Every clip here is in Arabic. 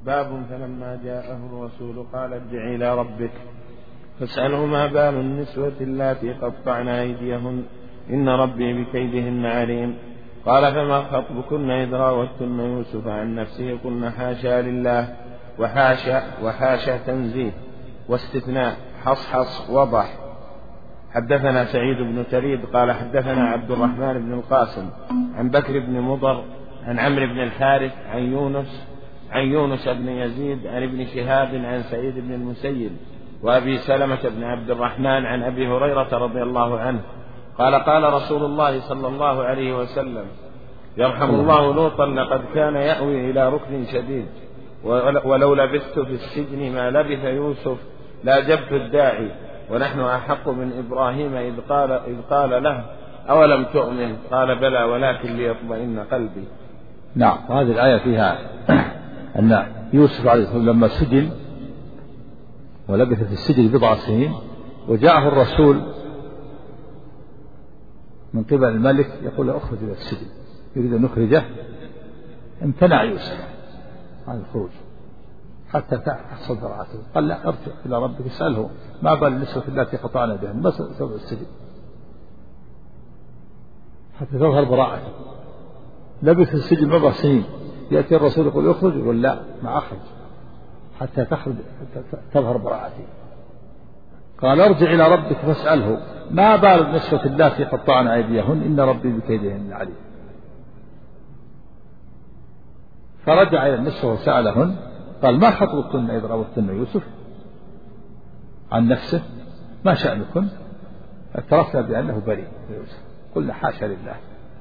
باب فلما جاءه الرسول قال ارجع إلى ربك فاسأله ما بال النسوة اللاتي قطعن أيديهن إن ربي بكيدهن عليم. قال فما خطبكن إذ راوتن يوسف عن نفسه قلن حاشا لله وحاشا تنزيه واستثناء حصحص وضح. حدثنا سعيد بن تريد قال حدثنا عبد الرحمن بن القاسم عن بكر بن مضر عن عمرو بن الحارث عن يونس بن يزيد عن ابن شهاب عن سعيد بن المسيب وأبي سلمة بن عبد الرحمن عن أبي هريرة رضي الله عنه قال قال رسول الله صلى الله عليه وسلم يرحم الله لوطا لقد كان يأوي إلى ركن شديد ولو لبثت في السجن ما لبث يوسف لاجبت الداعي ونحن أحق من إبراهيم إذ قال له أولم تؤمن قال بلى ولكن ليطمئن قلبي. نعم. هذه الآية فيها أن يوسف عليه السلام لما سجن ولبث في السجن بضع سنين وجاءه الرسول من قبل الملك يقول له اخرج إلى السجن يريد أن نخرجه امتنع يوسف عن الخروج حتى تحصل براءته. قال لا ارجع إلى ربك اسأله ما بال النسوة التي قطعن يديهن بس سوى السجن حتى تظهر براءته. لبث في السجن بضع سنين يأتي الرسول يقول اخرج يقول لا ما أخرج حتى تظهر براءته. قال ارجع إلى ربك فاسأله ما بال النسوة اللاتي قطعن أيديهن إن ربي بكيدهن عليم. فرجع إلى النسوة وسألهن قال ما خطبكن إذ راوتن يوسف عن نفسه ما شأنكن اعترفنا بأنه بريء يوسف قلنا حاشا لله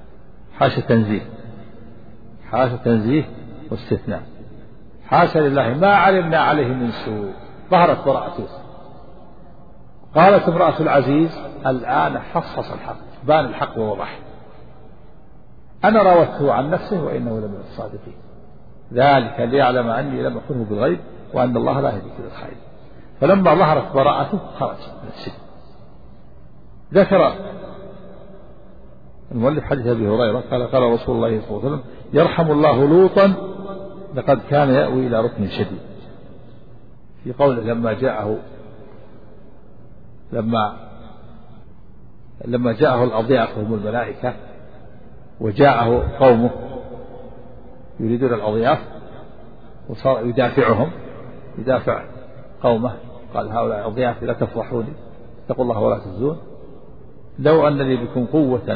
حاشا تنزيه واستثناء. حاشا لله ما علمنا عليه من سوء ظهرت براءة يوسف. قالت امرأة العزيز الآن حصص الحق بان الحق ووضح أنا راودته عن نفسه وإنه لمن الصادقين ذلك ليعلم أني لم أخنه بالغيب وأن الله لا يهدي كل الخير. فلما ظهرت براءته خرج من السجن. ذكر المؤلف حديث أبي هريرة قال رسول الله صلى الله عليه وسلم يرحم الله لوطا لقد كان يأوي إلى ركن شديد. في قوله لما جاءه الأضياف هم الملائكة وجاءه قومه يريدون الأضياف وصار يدافع قومه قال هؤلاء أضيافي لا تفضحوني اتقوا الله ولا تخزون لو أن لي بكم قوة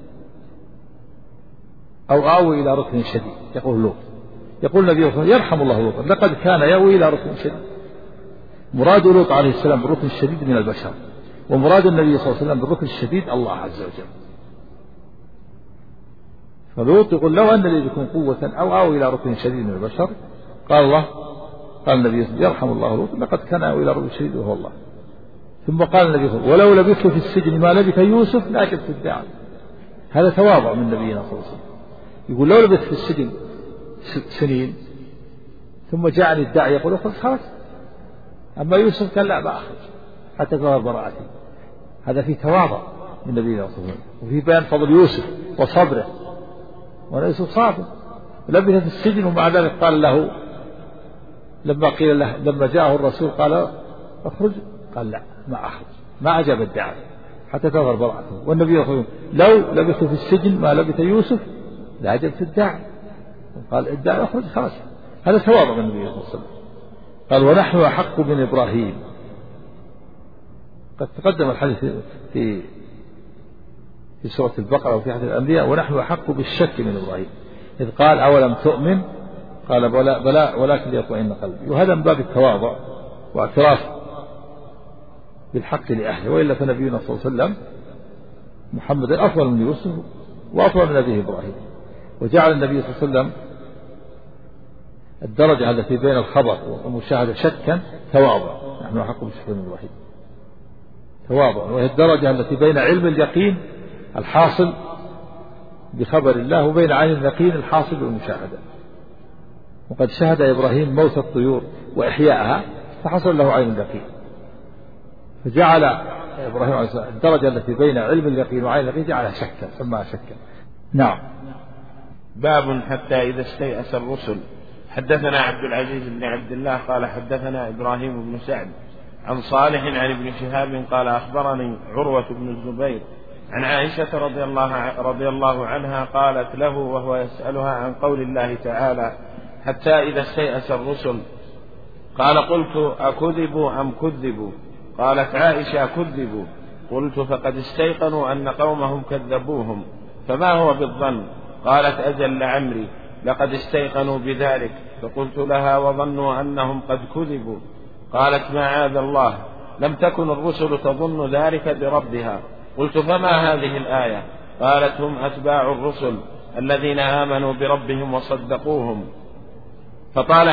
أو آوي إلى ركن شديد. يقول لوط يقول النبي يرحم الله لوطا لقد كان يأوي إلى ركن شديد. مراد لوط عليه السلام بالركن الشديد من البشر ومراد النبي صلى الله عليه وسلم بالركن الشديد الله عز وجل. فلوط يقول لو أن لي بكم قوة أو آوي إلى ركن شديد من البشر قال النبي يرحم الله لوط لقد كان يأوي إلى ركن شديد وهو الله. ثم قال النبي ولو لبثت في السجن ما لبث يوسف لاجبت الداعي. هذا تواضع من نبينا صلى الله عليه وسلم يقول لو لبثت في السجن سنين ثم جاءني الداعي يقول خرج. أما يوسف قال لا ما أخرج حتى تظهر براءتي. هذا في تواضع من نبينا صلى الله عليه وسلم وفي بيان فضل يوسف وصبره وأن يوسف صابر لبث في السجن ومع ذلك قال له لما قيل له لما جاءه الرسول قال اخرج قال لا ما أخرج ما أجاب الداعي حتى تظهر براءته. والنبي يقول لو لبثت في السجن ما لبث يوسف لاجبت الداعي قال الداعي اخرج خلاص. هذا تواضع من النبي صلى الله عليه وسلم. قال ونحن أحق من إبراهيم. قد تقدم الحديث في سورة البقرة وفي حديث الأنبياء ونحن أحق بالشك من إبراهيم إذ قال أولم تؤمن قال بلى ولكن ليطمئن قلبي. وهذا من باب التواضع واعتراف بالحق لأهله. وإلا فنبينا صلى الله عليه وسلم محمد أفضل من يوسف وأفضل من أبيه إبراهيم. وجعل النبي صلى الله عليه وسلم الدرجة التي بين الخبر والمشاهدة شكا تواضع. نحن أحق بالشك من إبراهيم تواضع. وهي الدرجة التي بين علم اليقين الحاصل بخبر الله وبين عين اليقين الحاصل بالمشاهدة. وقد شهد إبراهيم موت الطيور وإحياءها فحصل له عين اليقين. فجعل إبراهيم عليه السلام الدرجة التي بين علم اليقين وعين اليقين جعلها شكا سماها شكا. نعم. باب حتى إذا استيأس الرسل حدثنا عبد العزيز بن عبد الله قال حدثنا إبراهيم بن سعد عن صالح عن ابن شهاب قال أخبرني عروة بن الزبير عن عائشة رضي الله عنها قالت له وهو يسألها عن قول الله تعالى حتى إذا استيأس الرسل قال قلت أكذبوا أم كذبوا؟ قالت عائشة كذبوا. قلت فقد استيقنوا أن قومهم كذبوهم فما هو بالظن؟ قالت أجل لعمري لقد استيقنوا بذلك. فقلت لها وظنوا أنهم قد كذبوا. قالت معاذ الله لم تكن الرسل تظن ذلك بربها. قلت فما هذه الآية؟ قالت هم أتباع الرسل الذين آمنوا بربهم وصدقوهم فطال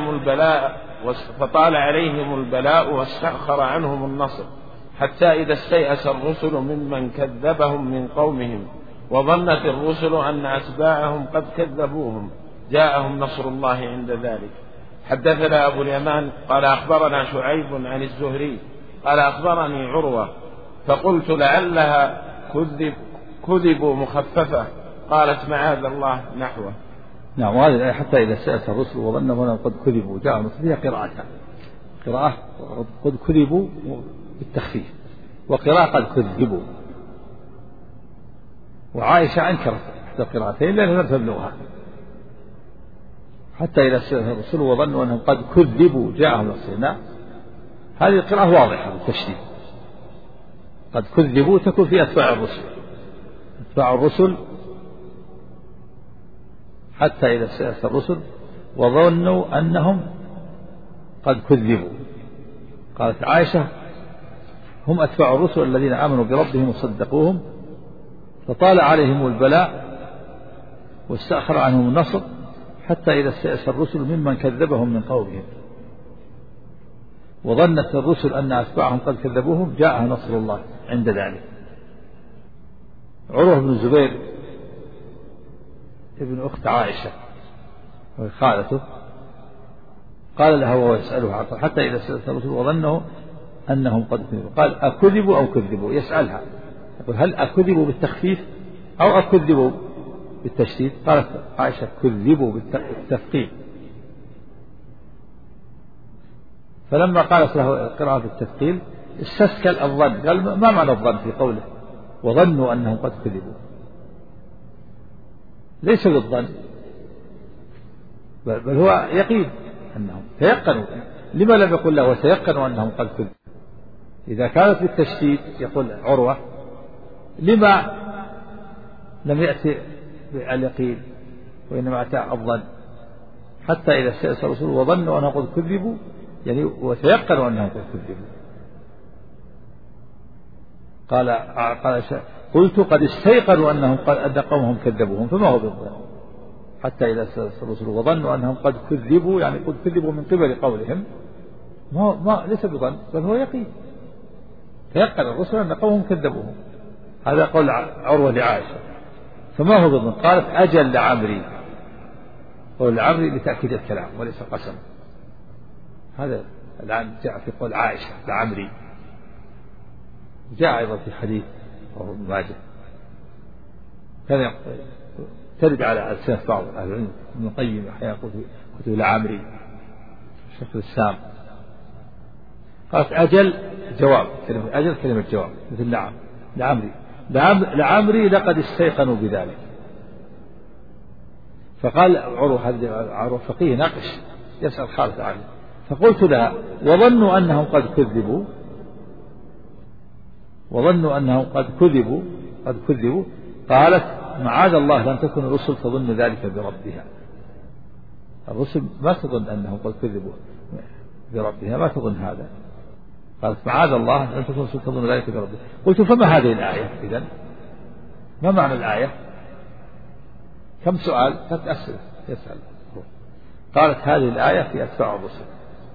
عليهم البلاء واستأخر عنهم النصر حتى إذا استيأس الرسل ممن كذبهم من قومهم وظنت الرسل أن أتباعهم قد كذبوهم جاءهم نصر الله عند ذلك. حدثنا أبو اليمان قال أخبرنا شعيب عن الزهري قال أخبرني عروة فقلت لعلها كذبوا مخففة. قالت معاذ الله نحوه. نعم. وهذه الآية حتى إذا استيأس الرسل وظنوا أنهم قد كذبوا جاءهم فيها قراءة قد كذبوا بالتخفيف وقراءة قد كذبوا. وعائشة أنكرت إحدى القراءتين لأنها لم تبلغها. حتى إذا استيأس الرسل وظنوا أنهم قد كذبوا جاءهم نصرنا هذه القراءة واضحة بالتشديد. قد كذبوا تكون في أتباع الرسل حتى إذا استيأس الرسل وظنوا أنهم قد كذبوا. قالت عائشة هم أتباع الرسل الذين آمنوا بربهم وصدقوهم فطال عليهم البلاء واستأخر عنهم النصر حتى إذا استيأس الرسل ممن كذبهم من قومهم وظنت الرسل أن أتباعهم قد كذبوهم جاء نصر الله عند ذلك. عروة بن الزبير ابن أخت عائشة وخالته قال لها وهو يسألها حتى إذا استيأس الرسل وظنوا أنهم قد كذبوا قال أكذبوا أو كذبوا؟ يسألها يقول هل أكذبوا بالتخفيف أو أكذبوا بالتشديد؟ قالت عائشة كذبوا بالتثقيل. فلما قالت له قراءة بالتثقيل استسكل الظن قال ما معنى الظن في قوله وظنوا أنهم قد كذبوا؟ ليس بالظن بل هو يقين أنهم تيقنوا. لما لم يقل له وتيقنوا أنهم قد كذبوا؟ إذا كانت بالتشديد يقول عروة لما لم يأتي باليقين وإنما أتى الظن حتى إذا استيأس الرسول وظنوا أنهم قد كذبوا يعني وتيقنوا أنهم قد كذبوا. قلت قد استيقنوا أن قومهم كذبوهم فما هو بالظن حتى إذا استيأس الرسول وظنوا أنهم قد كذبوا يعني قد كذبوا من قبل قولهم ما ليس بظن بل هو يقين. تيقن الرسل أن قومهم كذبوهم. هذا قول عروة لعائشة. فما هو بالظن؟ قالت أجل لعمري. قول لعمري لتأكيد الكلام وليس قسم. هذا الآن جاء في قول عائشة لعمري. جاء أيضا في حديث ابن ماجه كان ترد على ألسنة بعض أهل العلم ابن القيم أحيانا قلت لعمري شيخ الإسلام. قالت أجل جواب كلمة أجل كلمة جواب مثل نعم لعمري لقد استيقنوا بذلك. فقال عروة فقيه ناقش يسأل خالد عنه فقلت لها وظنوا أنهم قد كذبوا قالت معاذ الله لم تكن الرسل تظن ذلك بربها. الرسل ما تظن أنهم قد كذبوا بربها ما تظن هذا. قالت معاذ الله لم تكن الرسل تظن ذلك بربها. قلت فما هذه الآية إذن ما معنى الآية؟ كم سؤال 3 أسئلة يسأل. قالت هذه الآية في أتباع الرسل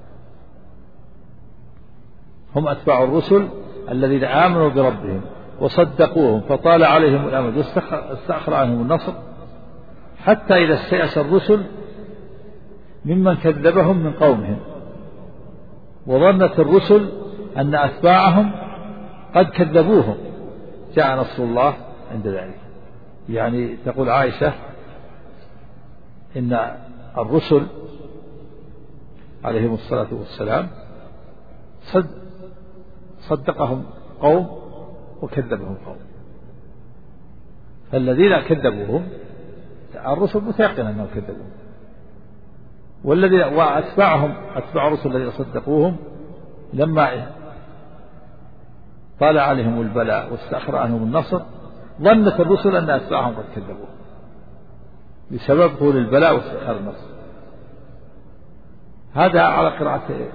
هم أتباع الرسل الذين آمنوا بربهم وصدقوهم فطال عليهم الأمد واستأخر عنهم النصر حتى إذا استيأس الرسل ممن كذبهم من قومهم وظنت الرسل أن أتباعهم قد كذبوهم جاء نصر الله عند ذلك. يعني تقول عائشة إن الرسل عليهم الصلاة والسلام صدقهم قوم وكذبهم قوم، فالذين كذبوهم الرسل متيقن أنهم كذبوهم، والذين وأتباعهم أتباع الرسل الذين صدقوهم لما طال عليهم البلاء واستأخر عنهم النصر ظنت الرسل أن أتباعهم قد كذبوهم بسبب طول البلاء واستأخر النصر. هذا على قراءة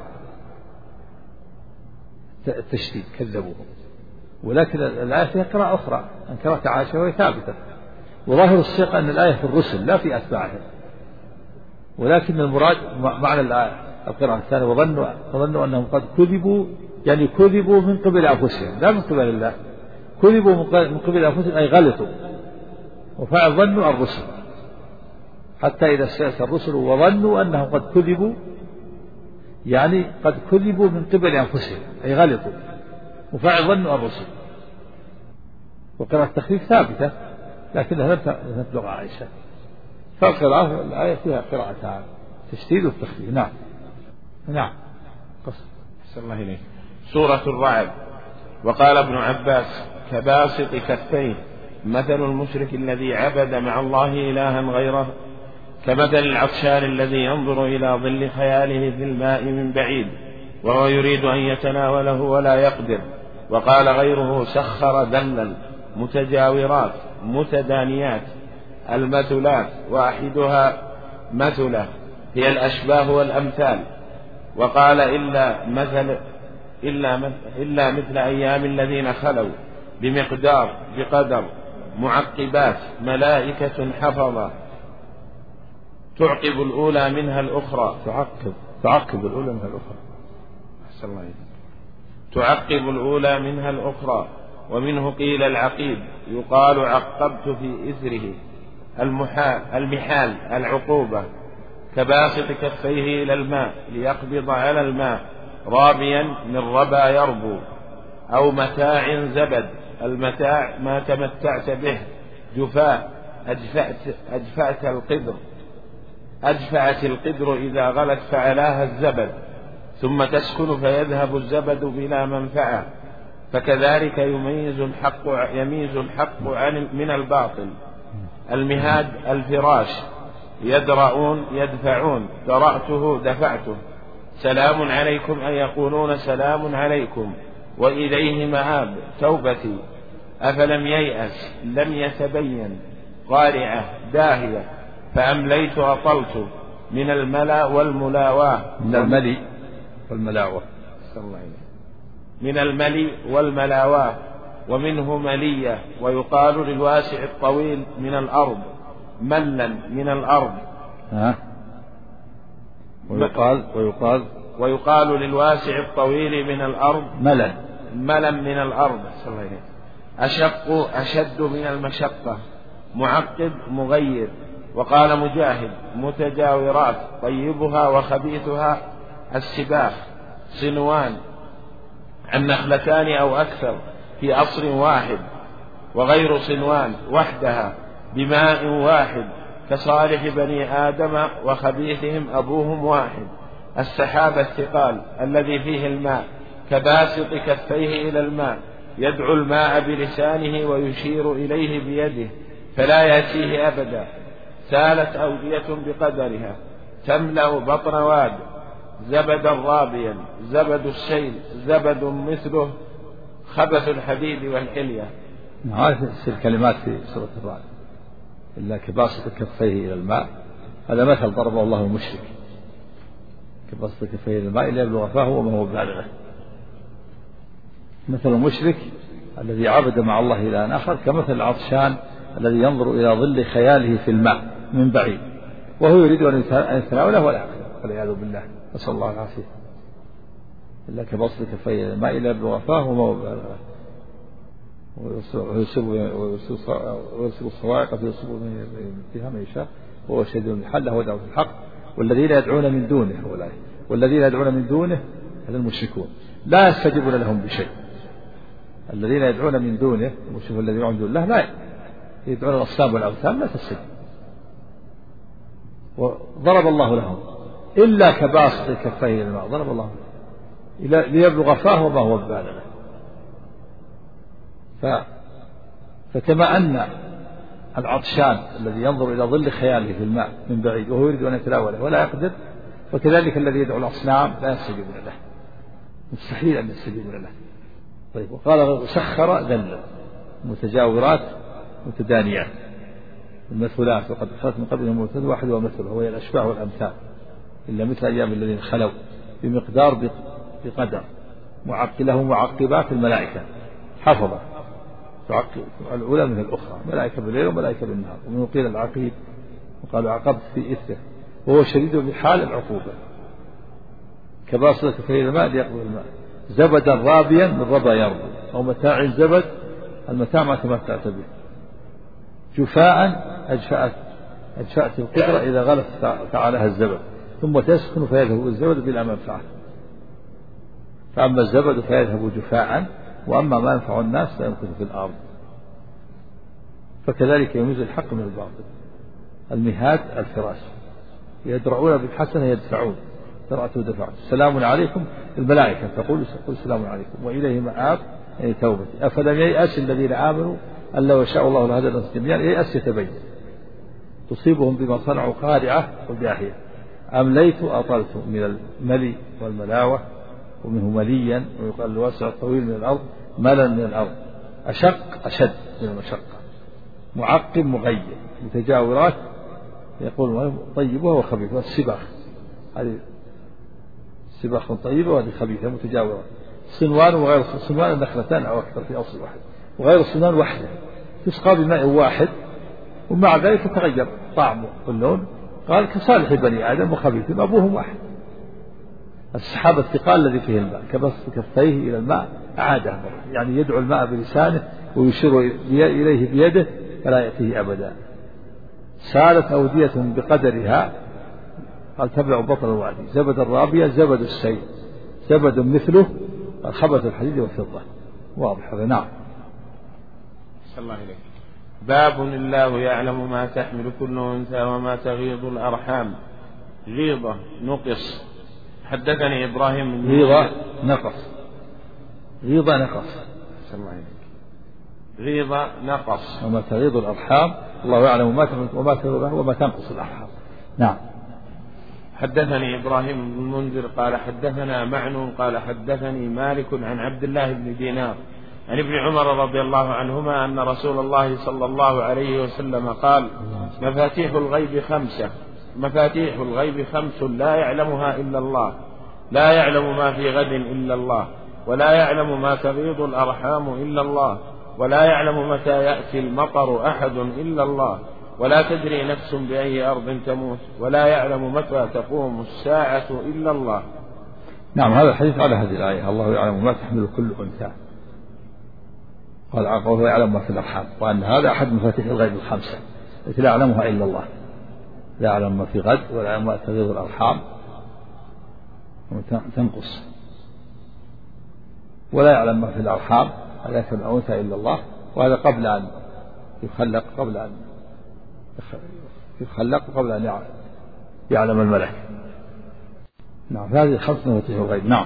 التشديد كذبوهم، ولكن الآية فيها قراءة أخرى عن قراءة عائشة وهي ثابتة، وظاهر السياق أن الآية في الرسل لا في أتباعهم، ولكن المراد معنى القراءة الثانية وظنوا أنهم قد كذبوا، يعني كذبوا من قبل أنفسهم لا من قبل الله، كذبوا من قبل أنفسهم أي غلطوا، وفعل ظنوا الرسل حتى إذا استيأس الرسل وظنوا أنهم قد كذبوا، يعني قد كذبوا من قبل أنفسهم أي غلطوا، وفعل ظنوا الرسل. وقراءة التخفيف ثابتة لكنها لم تبلغ عائشة، فالقراءة الآية فيها قراءتان تشديد والتخفيف. نعم نعم. صلى الله عليه. سورة الرعد. وقال ابن عباس كباسط كفيه مثل المشرك الذي عبد مع الله إلها غيره كمثل العطشان الذي ينظر إلى ظل خياله في الماء من بعيد وهو يريد أن يتناوله ولا يقدر. وقال غيره سخر ذلل متجاورات متدانيات المثلات واحدها مثلة هي الأشباه والأمثال. وقال إلا مثل أيام الذين خلوا بقدر معقبات ملائكة حفظة تعقب الأولى منها الأخرى تعقب الأولى منها الأخرى. ومنه قيل العقيب يقال عقبت في إثره المحال العقوبة كباسط كفيه إلى الماء ليقبض على الماء رابيا من ربا يربو أو متاع زبد. المتاع ما تمتعت به جفاء أدفعت القدر إذا غلت فعلاها الزبد ثم تسكن فيذهب الزبد بلا منفعة. فكذلك يميز الحق من الباطل. المهاد الفراش يدفعون درأته دفعته. سلام عليكم أن يقولون سلام عليكم وإليه مآب. توبتي أفلم ييأس لم يتبين قارعة داهية فأمليت أطلت من الملأ والملاواه من الملي والملاواه. ومنه ملية ويقال للواسع الطويل من الأرض ملا من الأرض ويقال للواسع الطويل من الأرض ملا من الأرض. أشد من المشقة معقب مغير. وقال مجاهد متجاورات طيبها وخبيثها السباخ صنوان عن نخلتان أو أكثر في عصر واحد وغير صنوان وحدها بماء واحد كصالح بني آدم وخبيثهم أبوهم واحد. السحاب الثقال الذي فيه الماء كباسط كفيه إلى الماء يدعو الماء بلسانه ويشير إليه بيده فلا يأتيه أبدا. سالت أودية بقدرها تملأ بطن واد زبدا رابيا زبد السيل زبد مثله خبث الحديد والحلية. هذه الكلمات في سورة الرعد إلا كباسط كفيه إلى الماء. هذا مثل ضربه الله المشرك كباسط كفيه إلى الماء ليبلغ فاه وما هو بالغه. مثل المشرك الذي عبد مع الله إلها آخر كمثل العطشان الذي ينظر إلى ظل خياله في الماء من بعيد وهو يريد أن يتناوله ولا يقدر والعياذ بالله نسأل الله العافية. إلا كباسط كفيه إلى الماء ليبلغ فاه وما هو بالغه ويرسل الصواعق فيصيب فيها من يشاء وهو شديد المحال له دعوة الحق. والذين يدعون من دونه هذا المشركون لا يستجيبون لهم بشيء. الذين يدعون من دونه المشركون الذين يدعون من دون الله لا يدعون الأصنام والأوثان لا تستجيب. وضرب الله لهم إلا كباسط كفيه إلى الماء ضرب الله ليبلغ فاه وما هو ببالغ. فكما أن العطشان الذي ينظر إلى ظل خياله في الماء من بعيد وهو يريد أن يتناوله ولا يقدر، فكذلك الذي يدعو الأصنام لا يستجيبون له، مستحيل أن يستجيبون له. طيب وقال سخر ذل متجاورات متدانيات المثلات، وقد خلت من قبلهم مثل واحد ومثل وهي الأشباح والأمثال إلا مثل أيام الذين خلوا بمقدار بقدر له معقبات الملائكة حفظة الأولى من الأخرى، ملائكة بالليل وملائكة بالنهار. ومن قيل العقيب وقالوا عقبت في إثره وهو شديد بحال العقوبة كباسط كفيه الماء ليقبل الماء. زبدا رابيا من ربا يربو أو متاع زبد، المتاع ما تمتعت به. جفاء أجفأت القدرة إذا غلت فعلها الزبد ثم تسخن فيذهب الزبد بلا منفعة. فأما الزبد فيذهب جفاء وأما ما ينفع الناس فيمكث في الأرض. فكذلك يميز الحق من الباطل. المهاد الفراش يدرعون بالحسنة يدفعون درعته دفعت. السلام عليكم الملائكة تقول السلام عليكم وإليه مآب أي توبتي. أفلم ييأس الذين آمنوا أن لو يشاء الله لهدى الناس جميعا. ييأس يتبين تصيبهم بما صنعوا قارعة وداهية. أمليت أطلت من الملي والملاوة ومنه مليا ويقال الواسع الطويل من الأرض ملا من الأرض. أشق أشد من المشقة. معقب مغير. متجاورات يقول طيبة وخبيثة. والسباخ هذه سباخ طيبة وهذه خبيثة متجاورات. صنوان وغير صنوان النخلتان أو أكثر في أصل واحد وغير الصنوان وحده تسقى بماء واحد ومع ذلك تتغير طعمه واللون. قال كصالح بني آدم وخبيث أبوهم واحد. السحاب الثقال الذي فيه الماء كبسط كفيه إلى الماء أعاده يعني يدعو الماء بلسانه ويشير إليه بيده فلا يأتيه أبدا. سالت أودية بقدرها قال تبلع بطل الوادي. زبد الرابية زبد السيل زبد مثله خبث الحديد والفضة. واضح هذا. نعم. صلى الله عليه. باب الله يعلم ما تحمل كل أنثى وما تغيض الأرحام. غيضة نقص. حدثني إبراهيم بن غيضة نقص. غيضة نقص. صلى الله عليه. غيضة نقص. وما تغيض الأرحام الله يعلم ما تحمل وما تغيض وما تنقص الأرحام. نعم. حدثني إبراهيم بن المنذر قال حدثنا معن قال حدثني مالك عن عبد الله بن دينار عن ابن عمر رضي الله عنهما أن رسول الله صلى الله عليه وسلم قال مفاتيح الغيب خمس لا يعلمها إلا الله. لا يعلم ما في غد إلا الله ولا يعلم ما تغيض الأرحام إلا الله ولا يعلم متى يأتي المطر أحد إلا الله ولا تدري نفس بأي أرض تموت ولا يعلم متى تقوم الساعة إلا الله. نعم. هذا الحديث على هذه الآية الله يعلم ما تحمل كل أنثى. قال وهو يعلم ما في الأرحام وأن هذا أحد مفاتيح الغيب الخمسة التي لا يعلمها إلا الله. لا يعلم ما في غد ولا يعلم ما تغيض الأرحام تنقص ولا يعلم ما في الأرحام هذا في الأنثى إلا الله. وهذا قبل أن يخلق وقبل أن يعلم الملك. نعم. هذه خمس مفاتيح الغيب. نعم.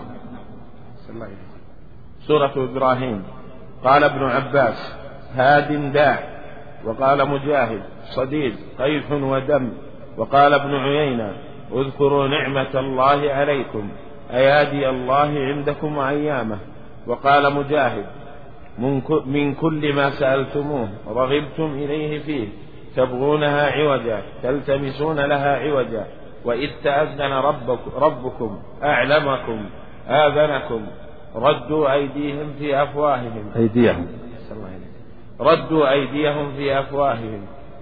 سورة إبراهيم. قال ابن عباس هاد داع. وقال مجاهد صديد قيح ودم. وقال ابن عيينة اذكروا نعمة الله عليكم أيادي الله عندكم وأيامه. وقال مجاهد من كل ما سألتموه رغبتم إليه فيه تبغونها عوجا تلتمسون لها عوجا وإذ تأذن ربكم أعلمكم آذنكم ردوا أيديهم في أفواههم. ردوا أيديهم في أفواههم.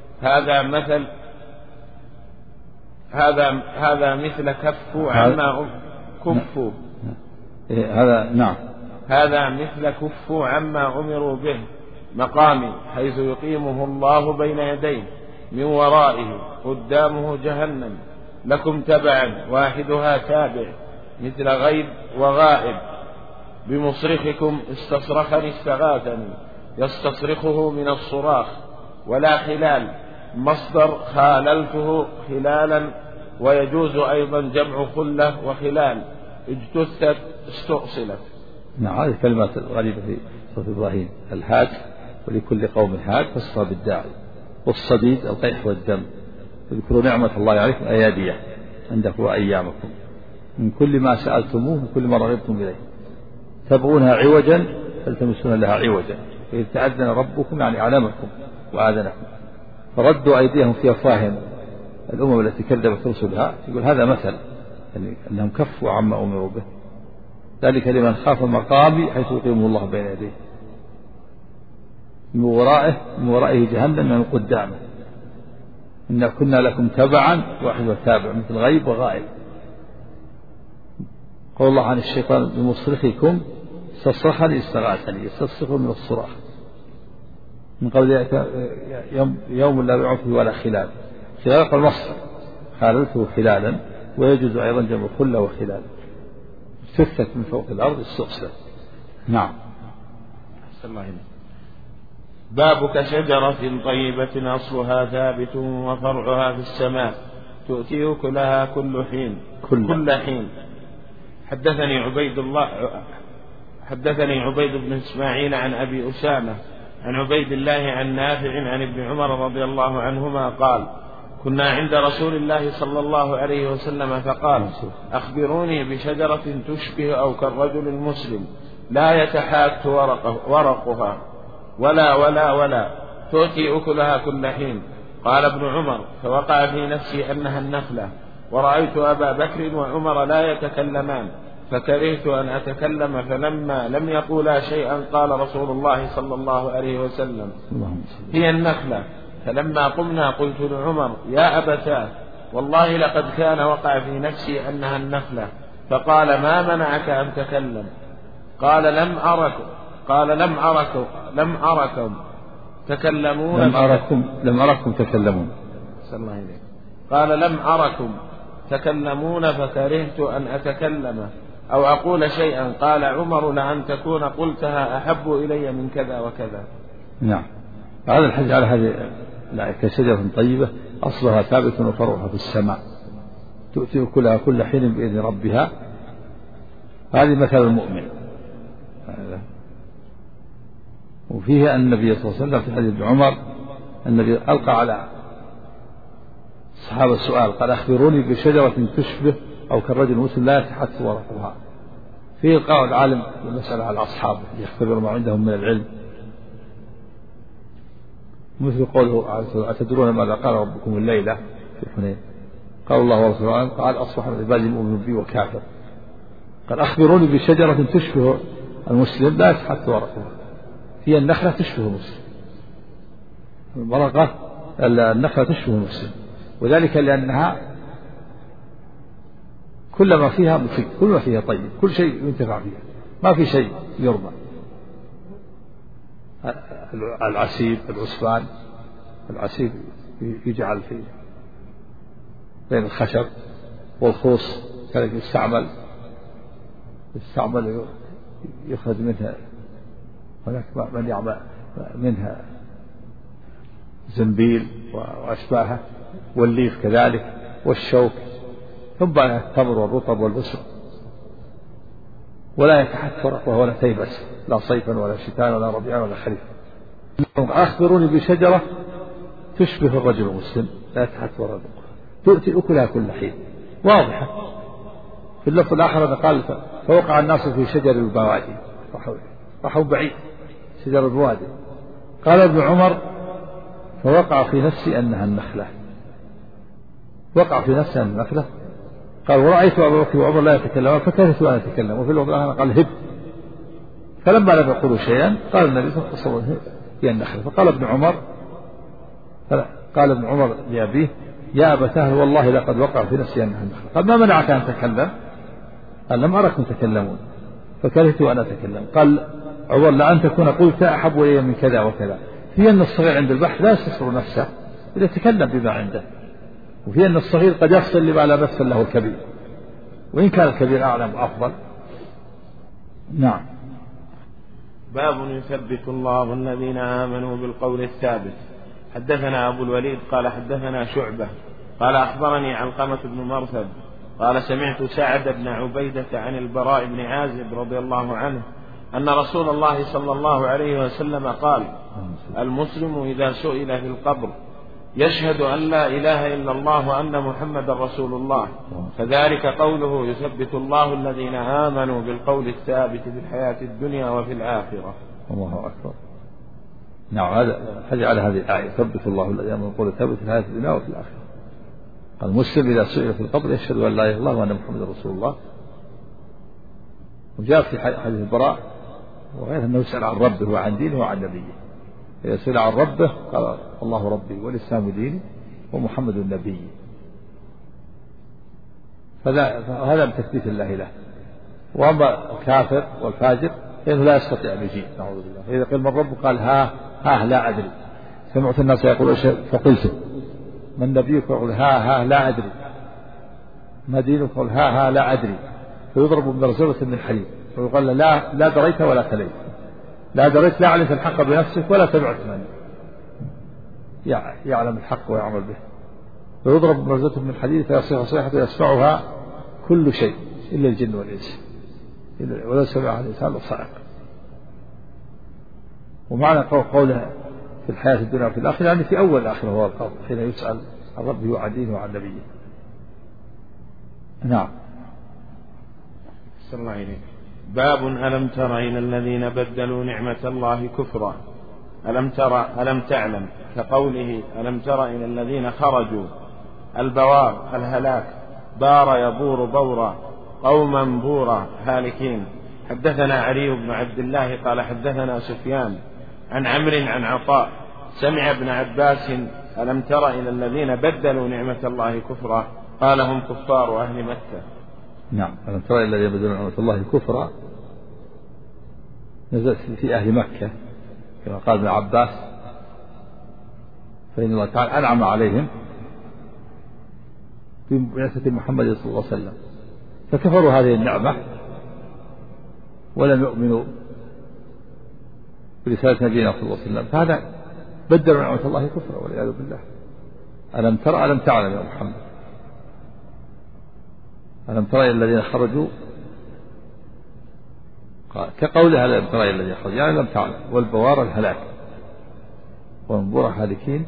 هذا مثل كفوا عما كفوا. هذا نعم. هذا مثل كفوا عما أمروا به مقامي حيث يقيمه الله بين يديه من ورائه قدامه جهنم لكم تبعا واحدها تابع مثل غيب وغائب بمصرخكم استصرخني استغاثني يستصرخه من الصراخ ولا خلال مصدر خاللته خلالا ويجوز أيضا جمع خلة وخلال، اجتثت استؤصلت. نعم، هذه الكلمات الغريبة في سورة إبراهيم: الهاد ولكل قوم هاد فاصطاد بالداعي، والصديد القيح والدم، اذكروا نعمة الله عليكم أيادية عندكم وأيامكم من كل ما سألتموه من كل ما رغبتم إليه تبغونها عوجا فالتمسون لها عوجا إذ تأذن ربكم يعني أعلمكم وآذنكم فردوا أيديهم في أفواههم الأمم التي كذبت رسلها. يقول هذا مثل يعني أنهم كفوا عما أمروا به، ذلك لمن خاف مقامي حيث يقيمه الله بين يديه من ورائه جهنم من قدامه إنا كنا لكم تبعا واحد وتابع مثل غيب وغائب. قال الله عن الشيطان بمصرخكم استصرخني استغاثني، يستصرخ من الصراخ من قبل يوم لا بيع فيه ولا خلال. خلال قال مصر خاللته خلالا، ويجوز أيضا جمع خلة وخلال، استثت من فوق الأرض استؤصلت. نعم. باب كشجرة طيبة أصلها ثابت وفرعها في السماء تؤتي أكلها كل حين. حدثني عبيد بن إسماعيل عن أبي أسامة عن عبيد الله عن نافع عن ابن عمر رضي الله عنهما قال: كنا عند رسول الله صلى الله عليه وسلم فقال: أخبروني بشجرة تشبه أو كالرجل المسلم لا يتحات ورقها ولا تؤتي أكلها كل حين. قال ابن عمر: فوقع في نفسي أنها النخلة، ورأيت أبا بكر وعمر لا يتكلمان فكرهت أن أتكلم، فلما لم يقولا شيئا قال رسول الله صلى الله عليه وسلم: هي النخلة. فلما قمنا قلت لعمر: يا أبتاه والله لقد كان وقع في نفسي أنها النخلة. فقال: ما منعك أن تكلم؟ قال: لم أركم تكلمون. لم أركم تكلمون. قال: لم أركم تكلمون فكرهت أن أتكلم أو أقول شيئا. قال عمر: لأن تكون قلتها أحب إلي من كذا وكذا. نعم. هذا الحديث على هذه كشجرة طيبة أصلها ثابت وفرعها في السماء تؤتي أكلها كل حين بإذن ربها. هذه مثل المؤمن. وفيه أن النبي صلى الله عليه وسلم في حديث ابن عمر النبي ألقى على الصحابة السؤال قال: أخبروني بشجرة تشبه أو كالرجل المسلم لا يتحت ورقها. فيه إلقاء العالم المسألة على أصحابه يختبر ما عندهم من العلم، مثل قوله: أتدرون ماذا قال ربكم الليلة في حنين؟ قال الله ورسوله قال: أصبح من عبادي المؤمن بي وكافر. قال: أخبروني بشجرة تشبه المسلم لا يتحت ورقها. هي النخلة تشبه المسلم، النخلة تشبه المسلم، وذلك لأنها كل ما فيها مفيد، كل ما فيها طيب، كل شيء ينتفع فيها، ما في شيء يرمى. العسيب العصفان العسيب يجعل في بين الخشب والخوص كذلك يستعمل يخرج منها، هناك من يعمل منها زنبيل وأشباهه، والليف كذلك والشوك، ثم التمر والرطب والبسر، ولا يتحت ورقها ولا تيبس لا صيفا ولا شتاء ولا ربيعا ولا خريف. أخبروني بشجرة تشبه الرجل المسلم لا يتحت ورقها تؤتي أكلها كل حين. واضحة. في اللفظ الآخر قال: فوقع الناس في شجر البوادي، راحوا بعيد شجر البوادي. قال ابن عمر: فوقع في نفسي أنها النخلة. وقع في نفسي أنها النخلة. قال: ورأيت أبا بكر وعمر لا يتكلمان فكرهت أن أتكلم. وفي اللفظ الآخر قال: هب. فلما لم يقولوا شيئا قال النبي صلى الله عليه وسلم: هي النخلة. فقال ابن عمر لأبيه: يا أبتاه والله لقد وقع في نفسي أنها النخلة. قال: ما منعك أن تتكلم؟ قال: لم أركم تكلمون فكرهت أن أتكلم. قال عمر: لأن تكون قلت أحب إلي من كذا وكذا. في أن الصغير عند البحث لا يستصغر نفسه إذا تكلم بما عنده، وفي أن الصغير قد يفصل لما لا نفس له الكبير، وإن كان الكبير أعلم وأفضل. نعم. باب يثبت الله الذين آمنوا بالقول الثابت. حدثنا أبو الوليد قال حدثنا شعبة قال أخبرني علقمة بن مرثد قال سمعت سعد بن عبيدة عن البراء بن عازب رضي الله عنه أن رسول الله صلى الله عليه وسلم قال المسلم إذا سئل في القبر يشهد أن لا إله إلا الله وأن محمد رسول الله فذلك قوله يثبت الله الذين آمنوا بالقول الثابت في الحياة الدنيا وفي الآخرة. الله أكبر. نعم هذا على هذه الآية يثبت الله الذين آمنوا بالقول الثابت في الحياة الدنيا وفي الآخرة. المسلم إذا سئل في القبر يشهد أن لا إله إلا الله وأن محمد رسول الله. وجاء في حديث البراء وغيره أنه يسأل عن ربه وعن دينه وعن نبيه. إذا سئل عن ربه قال الله ربي والإسلام ديني ومحمد النبي. فهذا من تثبيت الله له. وأما الكافر والفاجر فإنه لا يستطيع أن يجيب نعوذ بالله. فإذا قيل من ربه قال ها لا أدري. سمعت الناس يقول فقلت من نبيك يقول ها لا أدري. ما دينك يقول ها لا أدري. فيضرب بمرزبة من حديد ويقال لا دريت ولا تليت. لا دريت لا علمت الحق بنفسك ولا تبعت من يعلم الحق ويعمل به. ويضرب بمرزبة من حديد فيصيح صيحة يسمعها كل شيء إلا الجن والإنس ولو سمعها الإنسان لصعق. ومعنى قوله في الحياة الدنيا وفي الآخرة يعني في أول الآخرة هو القبر حين يسأل عن ربه وعن دينه وعن نبيه. نعم. صلى الله عليه. باب ألم تر إلى الذين بدلوا نعمة الله كفرا ألم تعلم كقوله ألم تر إلى الذين خرجوا البوار الهلاك بار يبور بورا قوما بورا هالكين. حدثنا علي بن عبد الله قال حدثنا سفيان عن عمرو عن عطاء سمع ابن عباس ألم تر إلى الذين بدلوا نعمة الله كفرا قال هم كفار أهل مكة. نعم ألم تر إلى الذين بدلوا نعمة الله كفرا نزلت في أهل مكة كما قال ابن عباس فإن الله تعالى أنعم عليهم ببعثة محمد صلى الله عليه وسلم فكفروا هذه النعمة ولم يؤمنوا برسالة نبينا صلى الله عليه وسلم فهذا بدلوا نعمة الله كفرا والعياذ بالله. ألم تر ألم تعلم يا محمد ألم تر إلى الذين خرجوا كقولها ألم تر إلى الذين خرجوا يعني لم تعلم والبوار الهلاك والبور هالكين.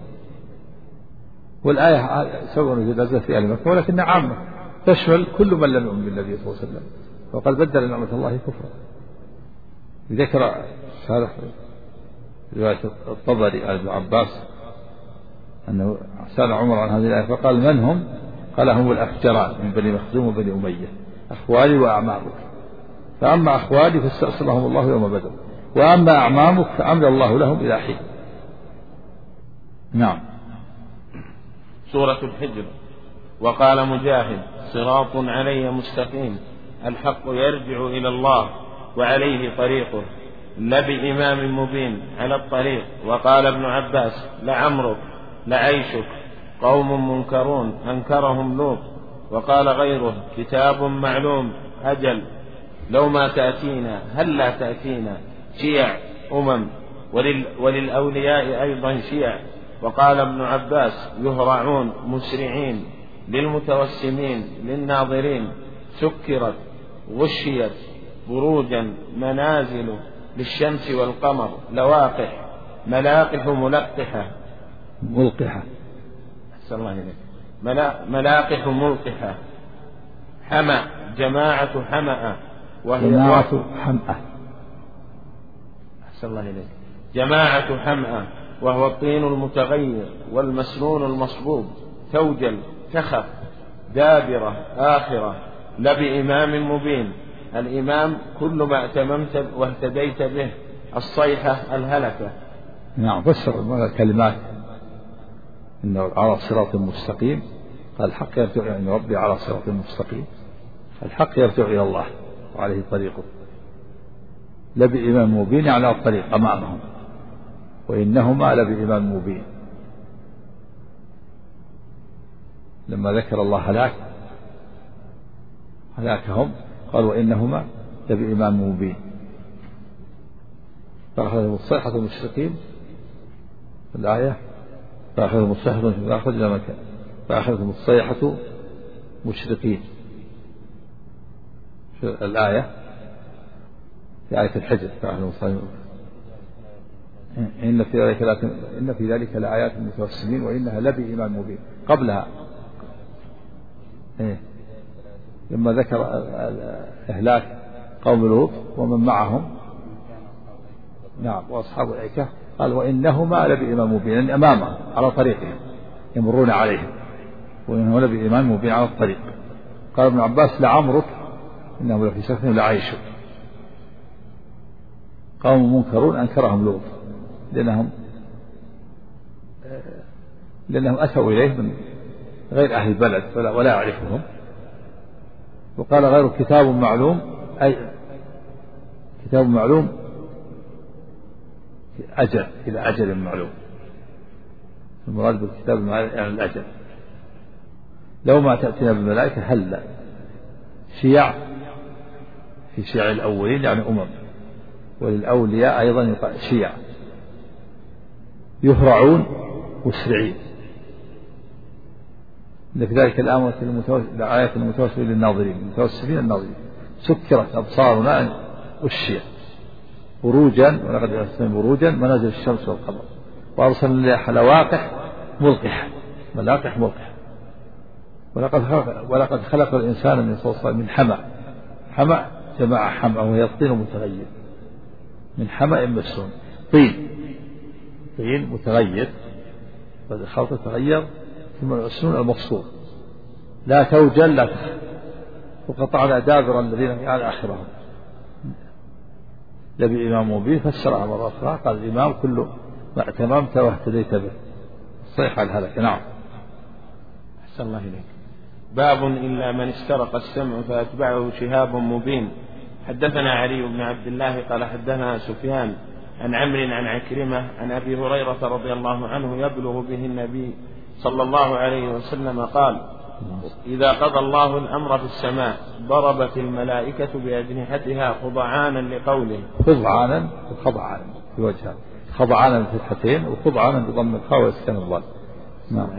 والآية سواء نزلت في أهل مكة ولكنها عامة تشمل كل من لم يؤمن بالنبي صلى الله عليه وسلم وقد بدل نعمة الله كفرا. ذكر شارح رواية الطبري عن ابن عباس أنه سأل عمر عن هذه الآية فقال من هم؟ قال هم الأفجران من بني مخزوم وبني أمية أخوالي وأعمامك فأما أخوالي فاستأصلهم الله يوم بدر وأما أعمامك فأمر الله لهم إلى حين. نعم. سورة الحجر. وقال مجاهد صراط علي مستقيم الحق يرجع إلى الله وعليه طريقه لا بإمام مبين على الطريق. وقال ابن عباس لعمرك لعيشك قوم منكرون أنكرهم لوط. وقال غيره كتاب معلوم أجل لو ما تأتينا هل لا تأتينا شيع وللأولياء أيضا شيع. وقال ابن عباس يهرعون مسرعين للمتوسمين للناظرين سكرت غشيت بروجا منازل للشمس والقمر لواقح ملاقح ملقحة ملاقح ملقحة حمأ جماعة حمأ وهي جماعة حمأ وهو الطين المتغير والمسنون المصبوب توجل تخف دابرة آخرة لبإمام مبين. الإمام كل ما أتممت واهتديت به الصيحة الهلكة. نعم. فسر الكلمات إنه على صراط مستقيم قال الحق يرجع يعني ربي على صراط مستقيم الحق يرجع إلى الله وعليه طريقه لبإمام مبين على الطريق أمامهم وإنهما لبإمام مبين. لما ذكر الله هلاكهم قال وإنهما لبإمام مبين فأخذهم الصيحة المشرقين الآية فأخذهم الصيحة المشرقين فأخذتهم الصيحة مشرقين في الآية، في آية الحجر فأخذتهم الصيحة إن في ذلك لآيات للمتوسمين وإنها لبإيمان مبين. قبلها لما ذكر إهلاك قوم لوط ومن معهم نعم وأصحاب الأيكة قال وإنهما لبإيمان مبين، يعني أمامهم على طريقهم يمرون عليهم، وإنه لبإيمان مبين على الطريق. قال ابن عباس لعمرك إنهم لفي سكن لعيشوا، قوم منكرون أنكرهم لوط لأنهم أتوا إليه من غير أهل البلد ولا يعرفهم. وقال غير كتاب معلوم، أي كتاب معلوم أجل إلى أجل معلوم، المراد بالكتاب يعني الأجل. لو ما تأتينا بالملائكة هلا شيع في شيع الأولين يعني وللأولياء أيضا شيع يهرعون مسرعين. في ذلك الآية المتوسل للناظرين المتوسمين الناظرين سكرت أبصارنا والشيع بروجا ولقد أرسلنا بروجا منازل الشمس والقمر وأرسلنا رياح لواقح ملقحة ولقد خلق الإنسان من صلصال من حمأ جماعة حمأ وهي الطين متغير من حمأ مسنون طين متغير والخلط تغير ثم المسنون المفصول لا توجل لا تخف وقطعنا دابر الذين على آخرهم لبإمام مبين. فسرها مرة أخرى قال الإمام كل ما اعتممت واهتديت به الصيحة الهلكة. نعم. أحسن الله إليك. باب إلا من استرق السمع فأتبعه شهاب مبين. حدثنا علي بن عبد الله قال حدثنا سفيان عن عمرو عن عكرمة عن أبي هريرة رضي الله عنه يبلغ به النبي صلى الله عليه وسلم قال إذا قضى الله الأمر في السماء ضربت الملائكة بأجنحتها خضعانا لقوله خضعانا وخضعانا في وجهها خضعانا بفتحتين وخضعانا بضم الخاء وإسكان الضاد. نعم.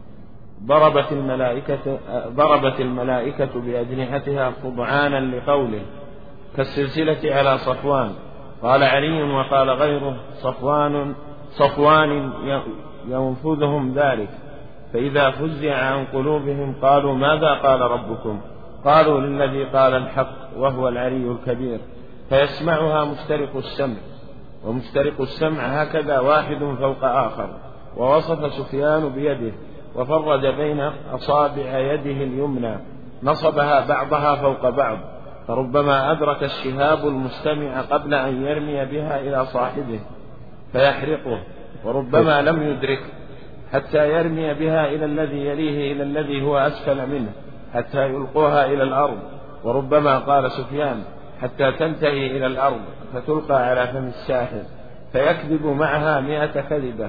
ضربت الملائكة بأجنحتها خضعانا لقوله كالسلسلة على صفوان. قال علي وقال غيره صفوان ينفذهم ذلك فإذا فزع عن قلوبهم قالوا ماذا قال ربكم؟ قالوا للذي قال الحق وهو العلي الكبير. فيسمعها مسترق السمع ومسترق السمع هكذا واحد فوق آخر. ووصف سفيان بيده وفرج بين أصابع يده اليمنى نصبها بعضها فوق بعض فربما أدرك الشهاب المستمع قبل أن يرمي بها إلى صاحبه فيحرقه وربما لم يدرك حتى يرمي بها إلى الذي يليه إلى الذي هو أسفل منه حتى يلقوها إلى الأرض. وربما قال سفيان حتى تنتهي إلى الأرض فتلقى على فم الساحر فيكذب معها 100 كذبة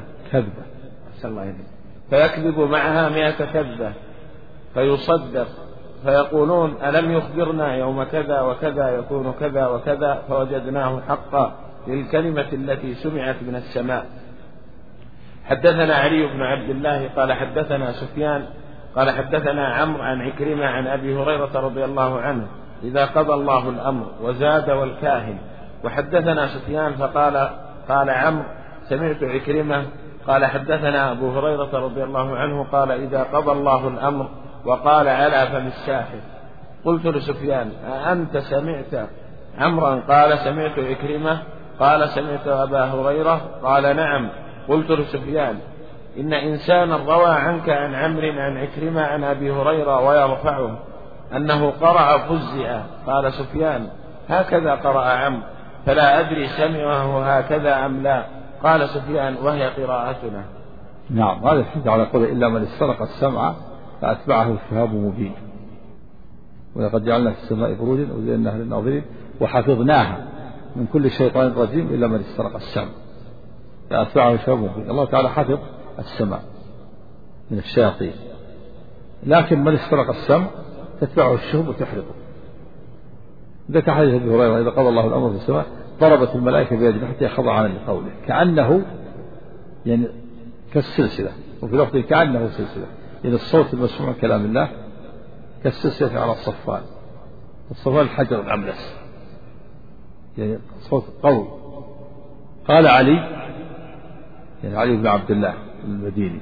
فيكذب معها 100 كذبة فيصدق فيقولون ألم يخبرنا يوم كذا وكذا يكون كذا وكذا فوجدناه حقا للكلمة التي سمعت من السماء. حدثنا علي بن عبد الله قال حدثنا سفيان قال حدثنا عمرو عن عكرمة عن أبي هريرة رضي الله عنه إذا قضى الله الأمر وزاد والكاهن. وحدثنا سفيان قال عمرو سمعت عكرمة قال حدثنا أبو هريرة رضي الله عنه قال إذا قضى الله الأمر وقال على فم الساحر. قلت لسفيان أأنت سمعت عمرا؟ قال سمعت عكرمة قال سمعت أبا هريرة قال نعم. قلت لسفيان إن إنسانا روى عنك عن عمرو عن عكرمة عن أبي هريرة ويرفعه أنه قرأ فزع. قال سفيان هكذا قرأ عمرو فلا أدري سمعه هكذا أم لا. قال سفيان وهي قراءتنا. نعم. هذا الحديث على قوله إلا من استرق السمع فأتبعه شهاب مبين. ولقد جعلنا في السماء بروجا وزيناها للناظرين وحفظناها من كل شيطان رجيم إلا من استرق السمع فأتبعه شهاب مبين. الله تعالى حفظ السماء من الشياطين لكن من استرق السمع تتبعه الشهب وتحرقه. ذكر حديث أبي هريرة إذا قضى الله الأمر في السماء ضربت الملائكة بأجنحتها خضعانا لقوله كأنه يعني كالسلسلة وفي لفظه كأنه سلسلة إلى الصوت المسموع من كلام الله كالسلسلة على الصفان. الصفان الحجر الأملس، يعني صوت قوي. قال علي، يعني علي بن عبد الله المديني،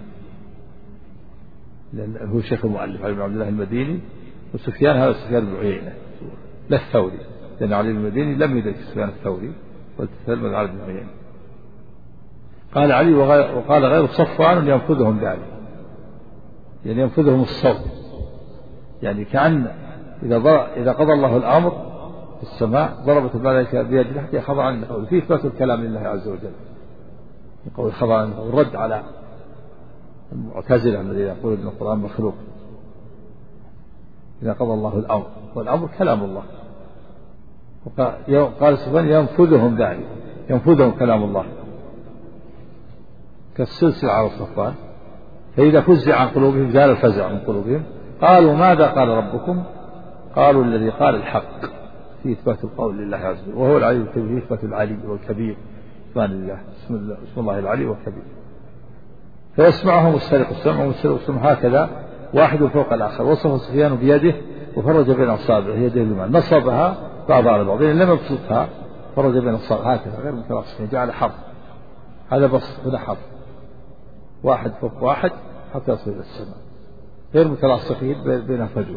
لأن هو شيخ المؤلف علي بن عبد الله المديني، وسفيان هذا سفيان بن عيينة لا الثوري، لأن علي المديني لم يدرك سفيان الثوري والتلمذ علي بن عيينة. قال علي وقال غير صفوان ينفذهم ذلك، يعني ينفذهم الصوت، يعني كأن إذا قضى الله الأمر في السماء ضربت الملائكة بيد حتى يخضع عن القول، في إثبات الكلام لله عز وجل، يقول خضع عن القول، الرد على المعتزلة الذين يقولون أن القرآن مخلوق. إذا قضى الله الأمر، والأمر كلام الله. قال سبحانه ينفذهم ذلك، ينفذهم كلام الله كالسلسلة على الصفان، فإذا فزع عن قلوبهم زال الفزع من قلوبهم. قالوا ماذا قال ربكم؟ قالوا الذي قال الحق، في إثبات القول لله عز وجل، وهو العلي الكبير، في إثبات العلي والكبير، سبحان الله، اسم الله العلي والكبير. فيسمعهم السارق السمع والسارق السمع هكذا واحد فوق الآخر. وصف سفيان بيده وفرج بين أصابعه يده اليمنى، نصبها بعض على بعض، لم يبسطها، فرج بين أصابعه هكذا غير متلاصقين، جعل حرف، هذا بسط هذا حرف، واحد فوق واحد حتى يصل إلى السماء، غير متلاصقين بين فجوة.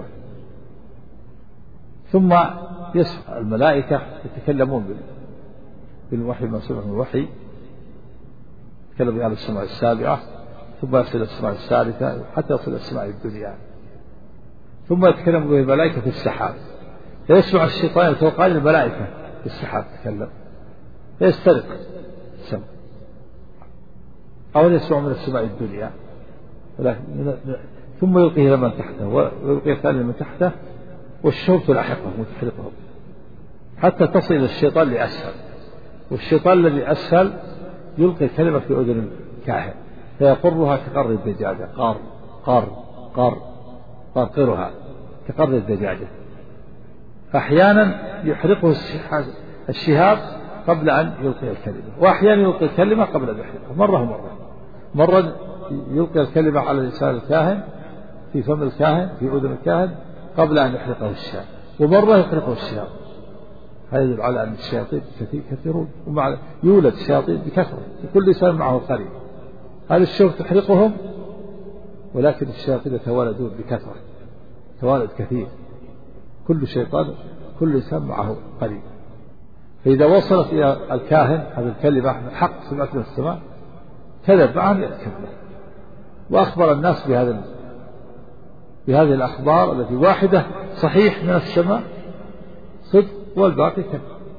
ثم يسمع الملائكة يتكلمون بالوحي، ما سمع من الوحي، يتكلم على السماء السابعة، ثم يصل إلى السماء الثالثة حتى يصل إلى السماء الدنيا. ثم يتكلم به الملائكة في السحاب، فيسمع الشيطان يتوقع الملائكة في السحاب تتكلم، فيسترق السماء، أو يسمع من السماء الدنيا، ثم يلقيه لمن تحته، ويلقي الثاني لمن تحته، والشوك تلاحقهم وتحرقهم حتى تصل إلى الشيطان لأسفل. والشيطان الذي أسفل يلقي كلمة في أذن الكاهن فيقرها كقر الدجاجة، قار قار قار قرقرها كقر الدجاجة. أحيانا يحرقه الشهاب قبل أن يلقي الكلمة، وأحيانا يلقي الكلمة قبل أن يحرقه، مرة يلقي الكلمة على لسان الكاهن، في فم الكاهن، في أذن الكاهن قبل أن يحرقه الشهاب، ومرة يحرقه الشهاب. هذا يدل على أن الشياطين كثيرون، ومع يولد الشياطين بكثرة، وكل إنسان معه قريب. هذا الشوك تحرقهم، ولكن الشياطين يتوالدون بكثرة، توالد كثير، كل شيطان كل إنسان معه قريب. فإذا وصلت إلى الكاهن هذه الكلمة حق سمعت من السماء، كذب معهم يأكد له، وأخبر الناس بهذه الأخبار التي واحدة صحيح من السماء صدق والباقي كذب.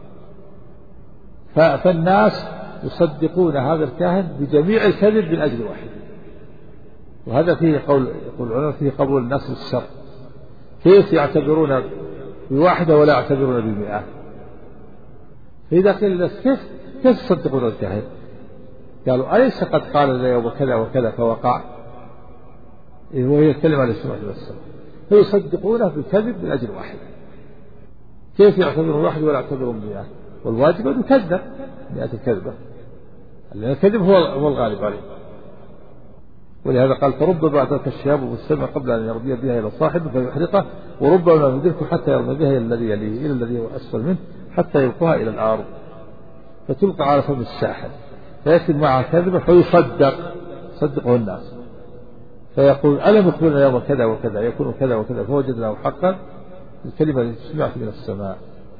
فالناس يصدقون هذا الكاهن بجميع الكذب من أجل واحد. وهذا فيه يقول العلماء فيه قبول الناس بالشر. كيف يعتبرون بواحدة ولا يعتبرون بالمئة؟ فإذا قيل الناس كيف تصدقون الكاهن؟ قالوا أليس قد قال لنا يوم كذا وكذا فوقع، وهي الكلمة على السماء والسماء، فيصدقونه بالكذب من أجل واحد. كيف يعتبرون واحد ولا يعتبرون مئة؟ والواجب أن يكذب مئة الكذبة، لأن الكذب هو الغالب عليه. ولهذا قال فربما أدرك الشهاب بالسمع قبل أن يرمي بها إلى صاحبه فيحرقه، وربما يدركه حتى يرمي بها إلى الذي يليه، إلى الذي هو أسفل منه، حتى يلقاها إلى الأرض فتلقى على فم الساحل، فيكتب معها كذبة فيصدقه الناس، فيقول ألم يخبرنا يوم كذا وكذا يكون كذا وكذا، فوجدناه حقا الكلمة التي سمعت من السماء.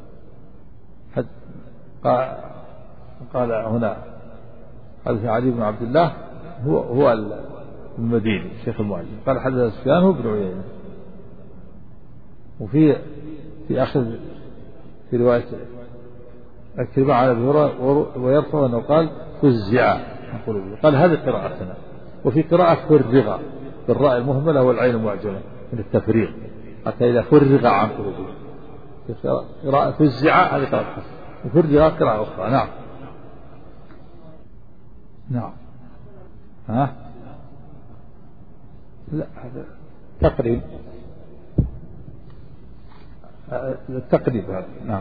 قال هنا قال علي بن عبد الله هو المديني شيخ المؤلف، قال حدث سفيان هو بن عيينة. وفي آخر في رواية الكلمة على أبي هريرة ويرفع أنه قال فزع، قال هذه قراءتنا. وفي قراءة فرغ بالراء المهملة والعين المعجمة من التفريغ، حتى إذا فرغ عن قلوبهم. قراءة فزع هذه قراءة، وفرغ قراءة أخرى. نعم ها لا هذا تقريب التقريب هذا. نعم.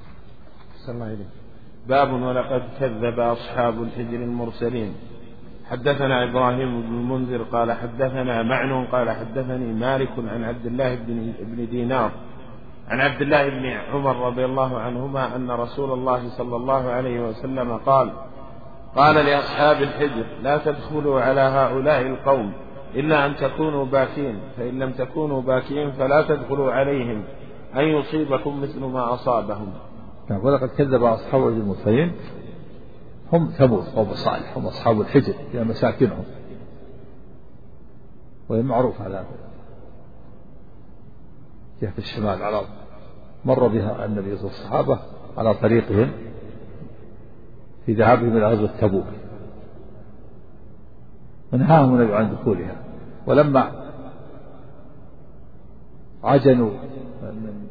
باب ولقد كذب أصحاب الحجر المرسلين. حدثنا إبراهيم بن المنذر قال حدثنا معن قال حدثني مالك عن عبد الله بن دينار عن عبد الله بن عمر رضي الله عنهما أن رسول الله صلى الله عليه وسلم قال لأصحاب الحجر لا تدخلوا على هؤلاء القوم إلا أن تكونوا باكين، فإن لم تكونوا باكين فلا تدخلوا عليهم أن يصيبكم مثل ما أصابهم. ولقد كذب أصحاب المرسلين هم ثمود قوم صالح، هم أصحاب الحجر هي مساكنهم، وهي معروفة على جهة الشمال على مر بها النبي صلى الله عليه وسلم الصحابة على طريقهم في ذهابهم إلى غزوة تبوك، ونهاهم النبي عن دخولها. ولما عجنوا من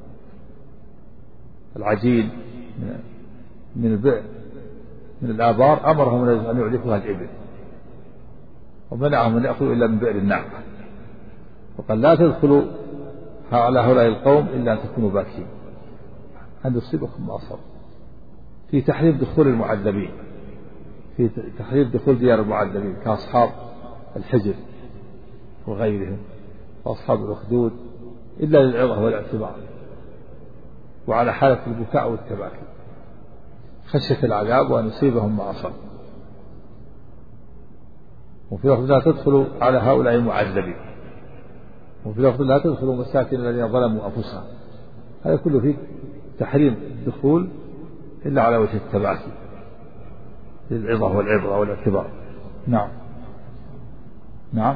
العجين من البئر من الآبار أمرهم أن يعلفوها الإبل، ومنعهم أن يأخذوا إلا من بئر النعمة، وقال لا تدخلوا على هؤلاء القوم إلا أن تكونوا باكين أن يصيبكم ما أصاب. في تحريم دخول المعذبين، في تحريم دخول ديار المعذبين كأصحاب الحجر وغيرهم وأصحاب الأخدود إلا للعظة والاعتبار، وعلى حالة البكاء والتباكي خشية العذاب وأن يصيبهم ما أصاب. وفي لفظ لا تدخلوا على هؤلاء المعذبين، وفي لفظ لا تدخلوا مساكن الذين ظلموا أنفسهم. هذا كله فيه تحريم الدخول إلا على وجه التباكي للعظة والعبرة والاعتبار. نعم نعم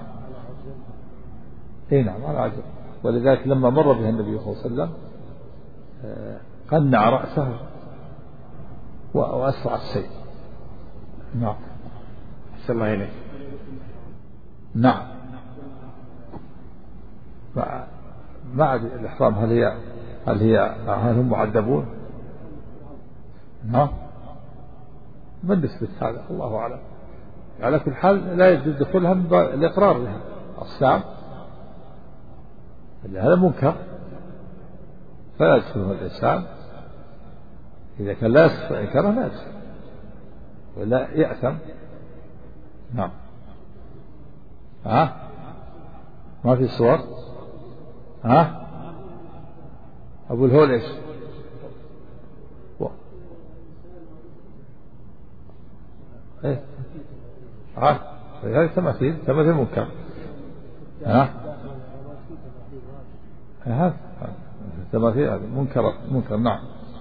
نعم على عجب. ولذلك لما مر بها النبي صلى الله عليه وسلم قنع رأسه وأسرع السير. نعم أحسن الله إليك. نعم مع الإحرام هل هم معذبون؟ نعم من نسبة هذا الله أعلم. على كل حال لا يجوز دخولها الإقرار بها الصيام، هذا منكر فلا يدخله الإنسان إذا كان لا يستطيع إنكاره لا يدخل ولا يأثم. نعم ما في صور. أبو الهول إيش؟ هذا تماثيل منكر. تماثيل منكر. نعم.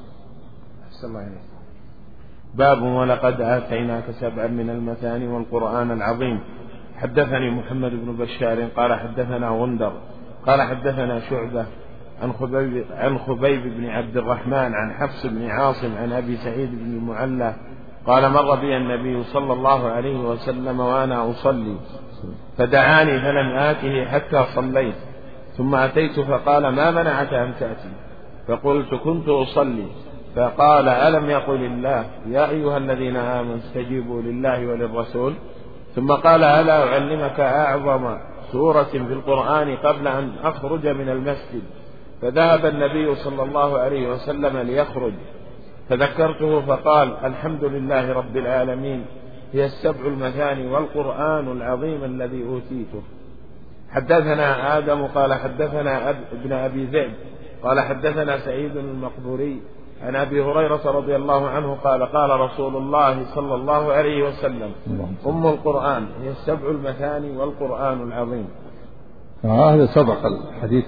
باب ولقد آتيناك 7 من المثاني والقرآن العظيم. حدثني محمد بن بشار قال حدثنا غندر قال حدثنا شعبة عن خبيب بن عبد الرحمن عن حفص بن عاصم عن أبي سعيد بن المعلى قال مر بي النبي صلى الله عليه وسلم وأنا أصلي فدعاني فلم آته حتى صليت، ثم أتيت فقال ما منعك أن تأتي؟ فقلت كنت أصلي. فقال ألم يقل الله يا أيها الذين آمنوا استجيبوا لله وللرسول؟ ثم قال ألا أعلمك أعظم سورة في القرآن قبل أن أخرج من المسجد؟ فذهب النبي صلى الله عليه وسلم ليخرج فذكرته فقال الحمد لله رب العالمين هي 7 المثاني والقرآن العظيم الذي أوتيته. حدثنا آدم قال حدثنا ابن أبي ذئب قال حدثنا سعيد المقبوري عن أبي هريرة رضي الله عنه قال قال رسول الله صلى الله عليه وسلم أم القرآن هي 7 المثاني والقرآن العظيم. هذا سبق الحديث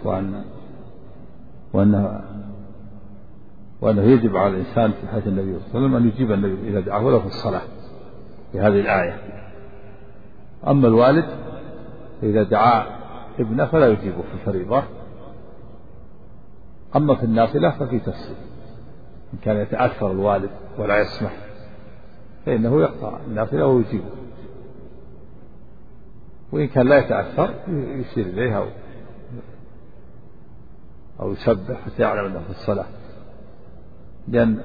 وأنه يجب على الإنسان في حياة النبي صلى الله عليه وسلم أن يجيب النبي إذا دعاه له في الصلاة في هذه الآية. أما الوالد إذا دعا ابنه فلا يجيبه في الفريضة، أما في النافلة ففي تفصيل، إن كان يتأثر الوالد ولا يسمح فإنه يقطع النافلة ويجيبه، وإن كان لا يتأثر يشير إليها أو يسبح حتى يعلم أنه في الصلاة، لأن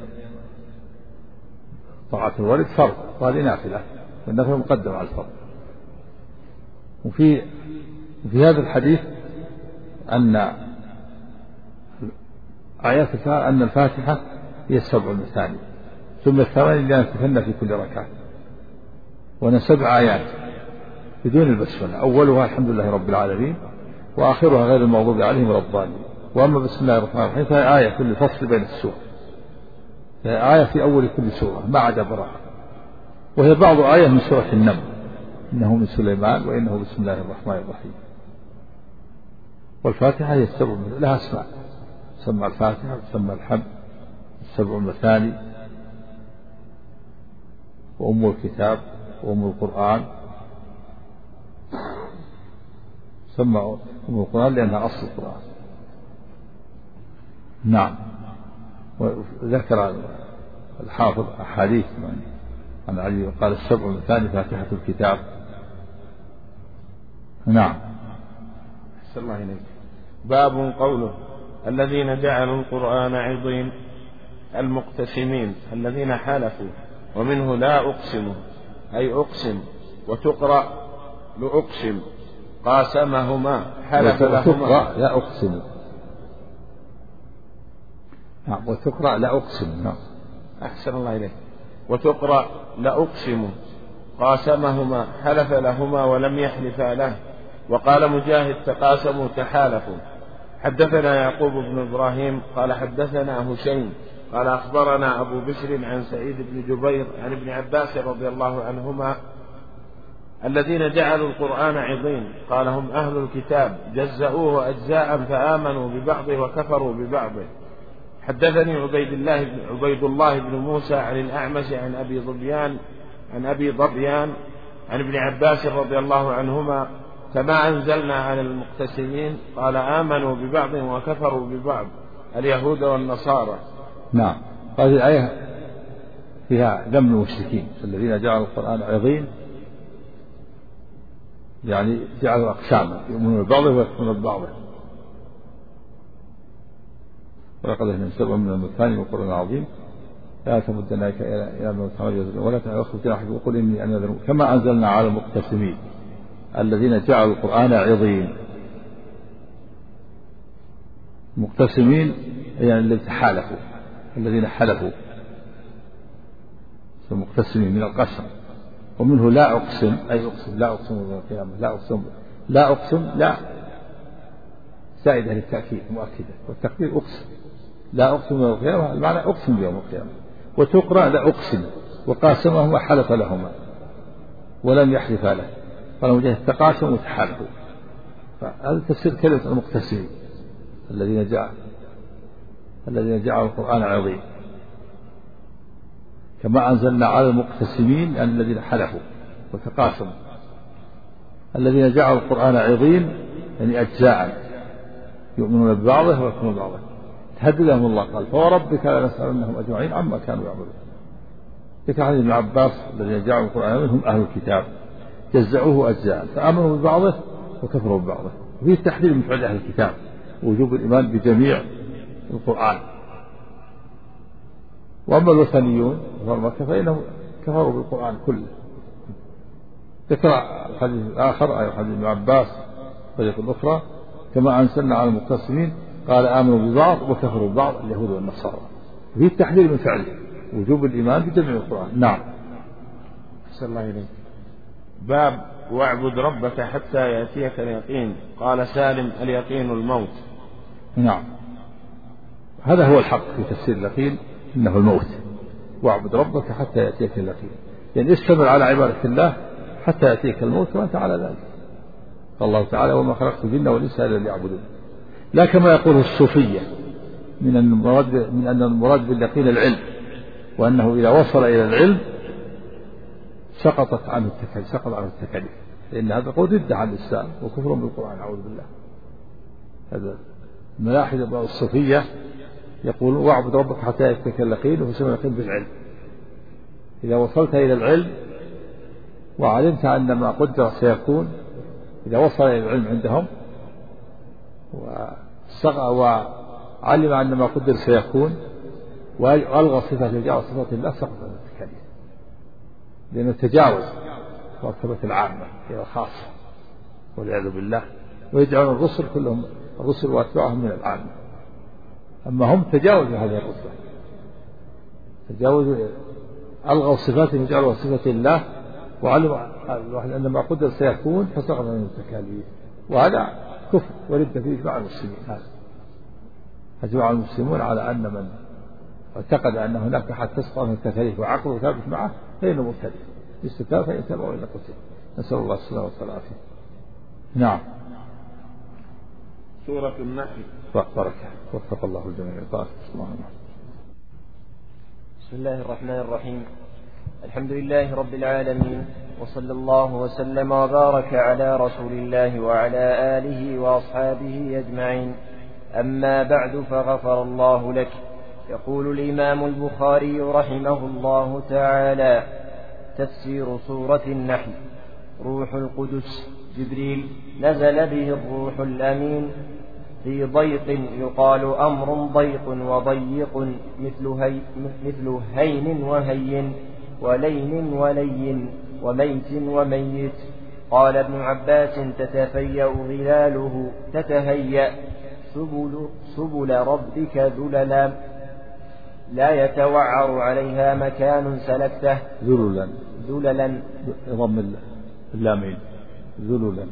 طاعة الوالد فرض وهذه نافلة والنفل مقدم على الفرض. وفي هذا الحديث أن آيات أن الفاتحة هي 7 المثاني ثم 8 لأن تثنى في كل ركعة، وأن 7 آيات بدون البسملة، أولها الحمد لله رب العالمين، وآخرها غير المغضوب عليهم ولا الضالين. وأما بسم الله الرحمن الرحيم فهي آية كل فصل بين السور، فهي آية في أول كل سورة ما عدا براءة، وهي بعض آية من سورة النمل، إنه من سليمان وإنه بسم الله الرحمن الرحيم. والفاتحة هي السبع لها أسماء، تسمى الفاتحة وتسمى الحمد، السبع المثاني، وأم الكتاب، وأم القرآن. تسمى أم القرآن لأنها أصل القرآن. نعم. وذكر الحافظ أحاديث عن علي قال السبع المثاني فاتحة الكتاب. نعم. أحسن الله إليك. باب قوله الذين جعلوا القرآن عضين، المقتسمين الذين حلفوا، ومنه لا أقسم أي أقسم، وتقرأ لأقسم، قاسمهما حلف لهما. لا أقسم. نعم. وتقرأ لا أقسم. نعم. أحسن الله إليك. وتقرأ لأقسم قاسمهما حلف لهما ولم يحلفا له. وقال مجاهد تقاسموا تحالفوا. حدثنا يعقوب بن إبراهيم قال حدثنا هشيم قال أخبرنا أبو بشر عن سعيد بن جبير عن ابن عباس رضي الله عنهما الذين جعلوا القرآن عضين قال هم أهل الكتاب جزأوه أجزاء فآمنوا ببعضه وكفروا ببعضه. حدثني عبيد الله بن موسى عن الأعمش عن أبي ظبيان عن ابن عباس رضي الله عنهما كما أنزلنا على المقتسمين قال آمنوا ببعض وكفروا ببعض اليهود والنصارى. نعم. هذه الآية فيها ذم المشركين الذين جعلوا القرآن عضين، يعني جعلوا أقساما يؤمنون ببعضه ويكفرون ببعضه. ولقد أهلنا سبعا من المثاني والقرآن العظيم لا تمدنا إلى من تميز ولا تأخذ جناحك وقل إني أنا ذنوب كما أنزلنا على المقتسمين الذين جعلوا القرآن عضين. المقتسمين يعني الذين تحالفوا، الذين حلفوا، المقتسمين من القسم. ومنه لا أقسم أي أقسم، لا أقسم يوم القيامة، لا أقسم، لا أقسم، لا زائدة للتأكيد مؤكدة، والتقدير أقسم، لا أقسم يوم القيامة المعنى أقسم بيوم القيامة. وتقرأ لا أقسم وقاسمهما حلف لهما ولم يحلف له، قال مجاهد تقاسم وتحالفوا. فهذا تفسير كلمة المقتسمين الذين جعلوا القرآن عظيم. كما أنزلنا على المقتسمين يعني الذين حلفوا وتقاسموا. الذين جعلوا القرآن عظيم يعني أجزاء يؤمنون ببعضه ويكفرون ببعضه. تهددهم الله قال فوربك لنسألنهم أجمعين عما كانوا يعملون. ذكر حديث ابن عباس الذين جعلوا القرآن منهم أهل الكتاب جزعوه أجزاء فآمنوا ببعضه وكفروا ببعضه. وفيه التحذير من فعل أهل الكتاب ووجوب الإيمان بجميع القرآن. وأما الوثنيون فإنهم كفروا بالقرآن كله. ذكر الحديث الآخر أي حديث ابن عباس طريقة الأخرى كما أنزلنا على المقتسمين قال آمنوا ببعض وكفروا ببعض اليهود والنصارى. وفيه التحذير من فعله وجوب الإيمان بجميع القرآن. نعم. أحسن الله إليك. باب واعبد ربك حتى يأتيك اليقين. قال سالم اليقين الموت. نعم. هذا هو الحق في تفسير اليقين إنه الموت. واعبد ربك حتى يأتيك اليقين يعني استمر على عبادة الله حتى يأتيك الموت وأنت على ذلك. قال الله تعالى وما خلقت الجن والإنس إلا ليعبدون. لا كما يقول الصوفية من أن المراد باليقين العلم، وأنه إذا وصل إلى العلم سقط عنه التكاليف، لأن هذا قول ضد عن الإسلام وكفر بالقرآن أعوذ بالله. هذا ملاحظ الصوفية يقول واعبد ربك حتى يأتيك اليقين ويسمى اليقين بالعلم. إذا وصلت إلى العلم وعلمت أن ما قدر سيكون، إذا وصل إلى العلم عندهم وعلم أن ما قدر سيكون وألغى صفة وجعل صفة الله سقط عن التكاليف، لأنه تجاوز مرتبة العامة إلى الخاصة والعياذ بالله. ويجعل الرسل كلهم الرسل وأتباعهم من العامة، أما هم تجاوزوا هذه الرتبة، تجاوزوا ألغوا صفاتهم وجعلوا صفة الله وعلم الواحد أن ما قدر سيكون فسقط من التكاليف، وهذا كفر ورد فيه إجماع المسلمين. هذا أجمع المسلمون على أن من اعتقد أن هناك أحد تسقط من التكاليف وعقله ثابت معه فإنه مبتدع، استتاب فإن تبعوا إلى قتل. نسأل الله السلامة والعافية. نعم. سورة النحل. بركة وفق الله الجميع. بسم الله الرحمن الرحيم. الحمد لله رب العالمين، وصلى الله وسلم وبارك على رسول الله وعلى آله وأصحابه أجمعين. أما بعد، فغفر الله لك. يقول الإمام البخاري رحمه الله تعالى: تفسير سورة النحل. روح القدس جبريل نزل به الروح الأمين في ضيق يقال أمر ضيق وضيق مثل هين وهين ولين ولين وميت وميت. قال ابن عباس: تتفيأ ظلاله تتهيأ سبل ربك ذللا لا يتوعر عليها مكان سلكته. ذللا ضم اللامين ذللا.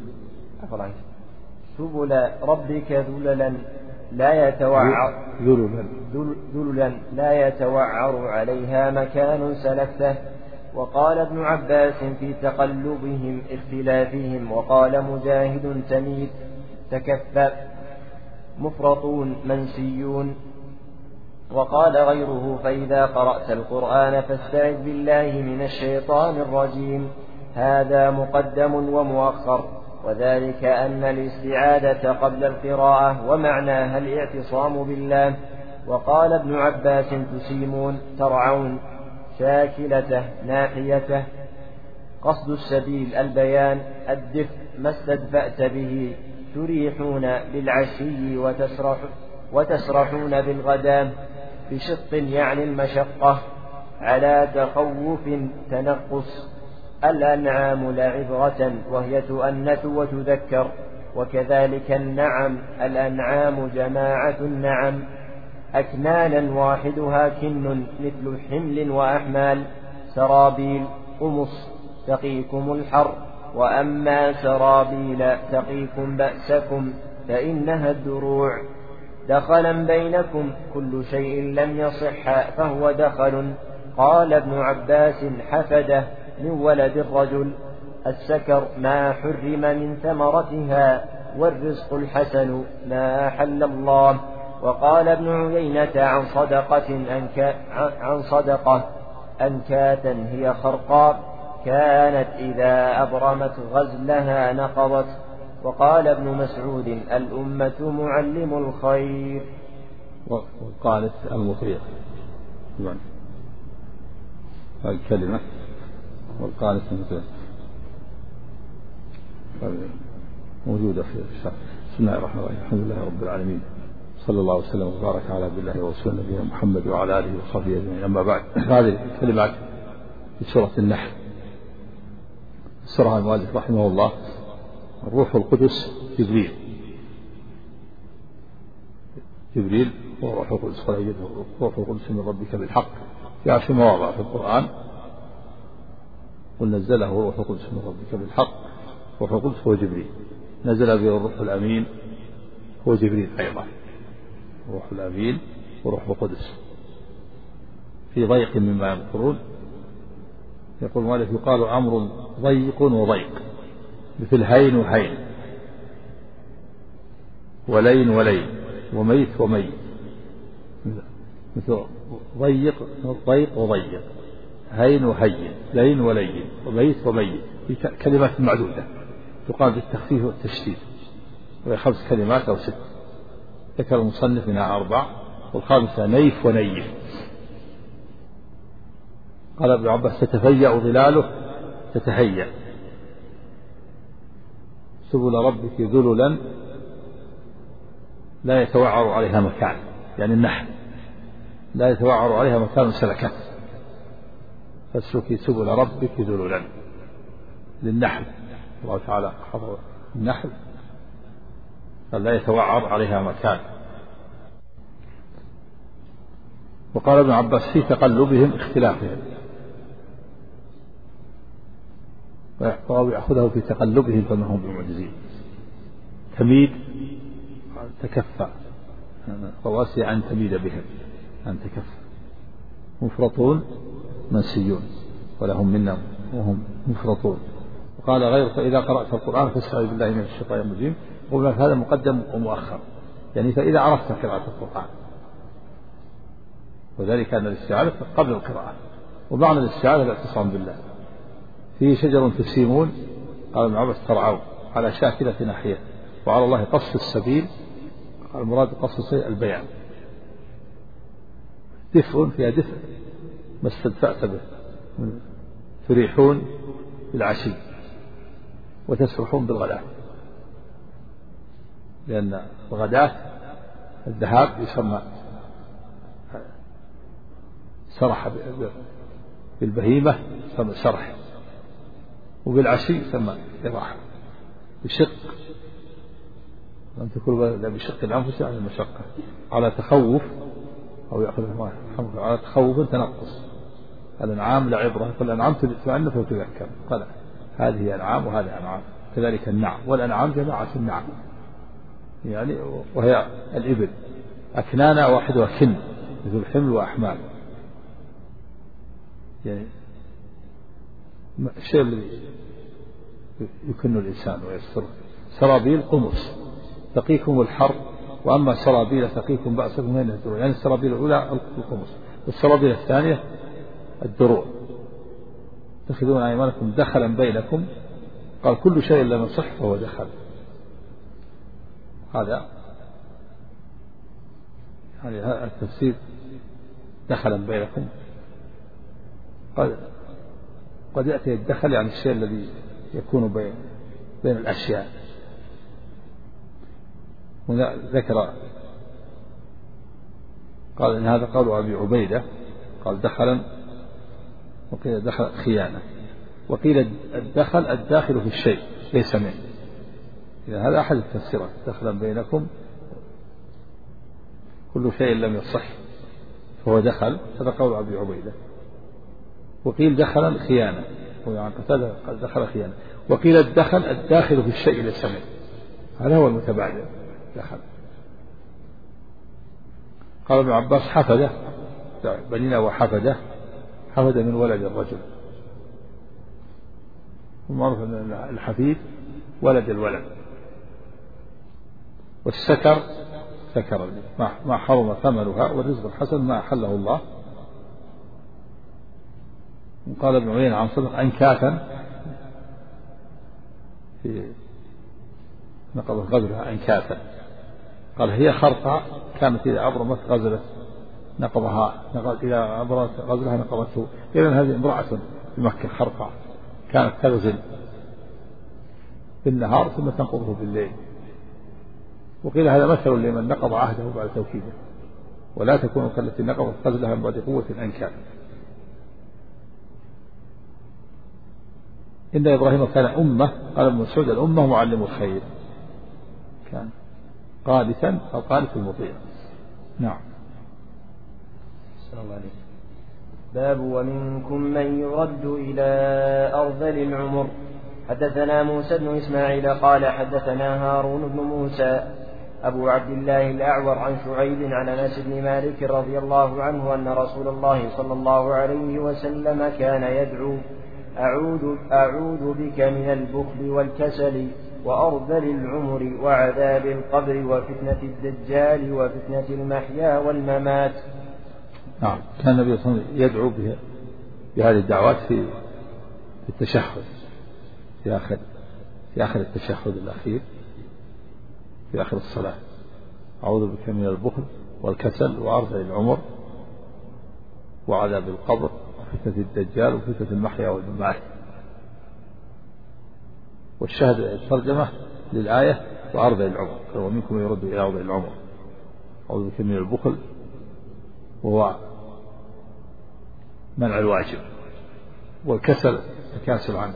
سبل ربك ذللا لا يتوعر ذللا لا يتوعر عليها مكان سلكته. وقال ابن عباس في تقلبهم اختلافهم. وقال مجاهد: تميت تكفى مفرطون منسيون. وقال غيره: فإذا قرأت القرآن فاستعذ بالله من الشيطان الرجيم. هذا مقدم ومؤخر، وذلك أن الاستعاذة قبل القراءة ومعناها الاعتصام بالله. وقال ابن عباس: تسيمون ترعون شاكلته ناحيته. قصد السبيل البيان الدفء ما استدفأت به. تريحون بالعشي وتسرحون بالغداء. بشق يعني المشقة. على تخوف تنقص. الأنعام لعبرة وهي تؤنث وتذكر. وكذلك النعم الأنعام جماعة النعم. أكنانا واحدها كن مثل حمل وأحمال. سرابيل قمص تقيكم الحر. وأما سرابيل تقيكم بأسكم فإنها الدروع. دخلا بينكم كل شيء لم يصح فهو دخل. قال ابن عباس: حفده من ولد الرجل. السكر ما حرم من ثمرتها، والرزق الحسن ما أحل الله. وقال ابن عيينة عن صدقة أنكاتا هي خرقاء كانت إذا أبرمت غزلها نقضت. وقال ابن مسعود: الأمة معلم الخير. والقانت المطيع الكلمة والقانت المطيع موجودة في الشرح. بسم الله الرحمن الرحيم. الحمد لله رب العالمين، صلى الله وسلم وبارك على عبد الله ورسوله نبينا محمد وعلى آله وصحبه أجمعين. أما بعد، هذه الكلمات في سورة النحل. سرها المؤلف رحمه الله: الروح القدس جبريل هو روح القدس. قال يده روح القدس من ربك بالحق. جاء في مواضع في القرآن قل نزله روح القدس من ربك بالحق. روح القدس هو جبريل، نزل به الروح الأمين هو جبريل أيضا. روح الأمين وروح القدس في ضيق مما يذكرون. يقول مالك: يقال أمر ضيق وضيق مثل هين وهين ولين ولين وميت وميت. مثل ضيق وضيق، هين وهين، لين ولين وميت وميت. في كلمات معدودة تقال بالتخفيف والتشديد، وهي 5 كلمات أو 6. ذكر المصنف منها 4، والخامسة نيف ونيف. قال ابن عباس: تتفيأ ظلاله تتهيأ سبل ربك ذللا لا يتوعر عليها مكان. يعني النحل لا يتوعر عليها مكان سلكت. فاسلكي سبل ربك ذللا للنحل. الله تعالى حفظ النحل فلا يتوعر عليها مكان. وقال ابن عباس: في تقلبهم اختلافهم. أو يأخذه في تقلبهم فما هم بمعجزين. تميد تكفى، رواسي أن تميد بهم، أن تكفى. مفرطون منسيون ولهم منا وهم مفرطون. وقال غير فإذا قرأت القرآن فاستعذ بالله من الشيطان الرجيم. وقلنا هذا مقدم ومؤخر، يعني فإذا عرفت قراءة القرآن، وذلك أن الاستعاذة قبل القراءة. ومعنى الاستعاذة الاعتصام بالله. فيه شجر تسيمون، قال ابن عباس ترعوا على شاكلة ناحية، وعلى الله قصد السبيل، المراد قصد السبيل البيان. دفء فيها دفء ما استدفأت به، تريحون بالعشي وتسرحون بالغداة، لأن الغداة الذهاب يسمى سرح بالبهيمة يسمى سرح، وبالعشي يسمى إراحة. بشق لم تكن بشق الأنفس عن المشقة، على تخوف أو يأخذ على تخوف تنقص. الأنعام لعبرة، فالأنعام تعنف وتذكر، قال هذه أنعام وهذه أنعام. كذلك النعم، والأنعام جماعة النعم، يعني وهي الإبل أكنانا واحدها كن، مثل الحمل وأحمال. يعني الشيء الذي يكن الإنسان ويستره. سرابيل قمص تقيكم الحر، وأما سرابيل تقيكم بأسكم من الدروع. يعني السرابيل الأولى القمص، والسرابيل الثانية الدروع. تأخذون أيمانكم دخلا بينكم، قال كل شيء لم يصح فهو دخل. هذا يعني هذا التفسير دخلا بينكم. قد يأتي الدخل يعني الشيء الذي يكون بين الأشياء. ذكر قال إن هذا قول أبي عبيدة، قال دخلا، وقيل دخل خيانة، وقيل الدخل الداخل في الشيء ليس منه. إذا هذا أحد التفسيرات، دخلا بينكم كل شيء لم يصح فهو دخل، هذا قول أبي عبيدة. وقيل دخلا خيانة، وعن قتادة قال دخل خيانة. وقيل الدخل الداخل في الشيء ليس منه، هذا هو المتبادل دخل. قال ابن عباس حفدة، بنينا وحفدة، حفد من ولد الرجل، ومعروف أن الحفيد ولد الولد. والسكر سكر ما حرم ثمنها، والرزق الحسن ما أحله الله. وقال ابن عيينة عن صدق أنكاثا في نقضت غزلها أنكاثا، قال هي خرقة كانت إذا أبرمت غزلت نقضها، إذا أبرمت غزلها نقضته. إذن هذه امرأة في مكة خرقة كانت تغزل بالنهار ثم تنقضه بالليل. وقيل هذا مثل لمن نقض عهده بعد توكيده، ولا تكون كالتي نقضت غزلها من بعد قوة أنكاثا. إن إبراهيم كان أمة، قال ابن مسعود الأمة معلم الخير، كان قادسا أو قادس المطيع. نعم. السلام عليكم. باب ومنكم من يرد إلى أرذل العمر. حدثنا موسى بن إسماعيل قال حدثنا هارون بن موسى أبو عبد الله الأعور عن شعيب عن أنس بن مالك رضي الله عنه أن رسول الله صلى الله عليه وسلم كان يدعو أعوذ بك من البخل والكسل وأرذل العمر وعذاب القبر وفتنة الدجال وفتنة المحيا والممات. نعم. كان النبي صلى الله عليه وسلم يدعو بهذه الدعوات في التشهد، في آخر التشهد الأخير في آخر الصلاة. أعوذ بك من البخل والكسل وأرذل العمر وعذاب القبر وفتنة الدجال وفتنة المحيا والممات. والشهد الترجمة للآية وأرذل العمر، ومنكم يرد إلى أرذل العمر. أعوذ بك من البخل وهو منع الواجب، والكسل تكاسل عن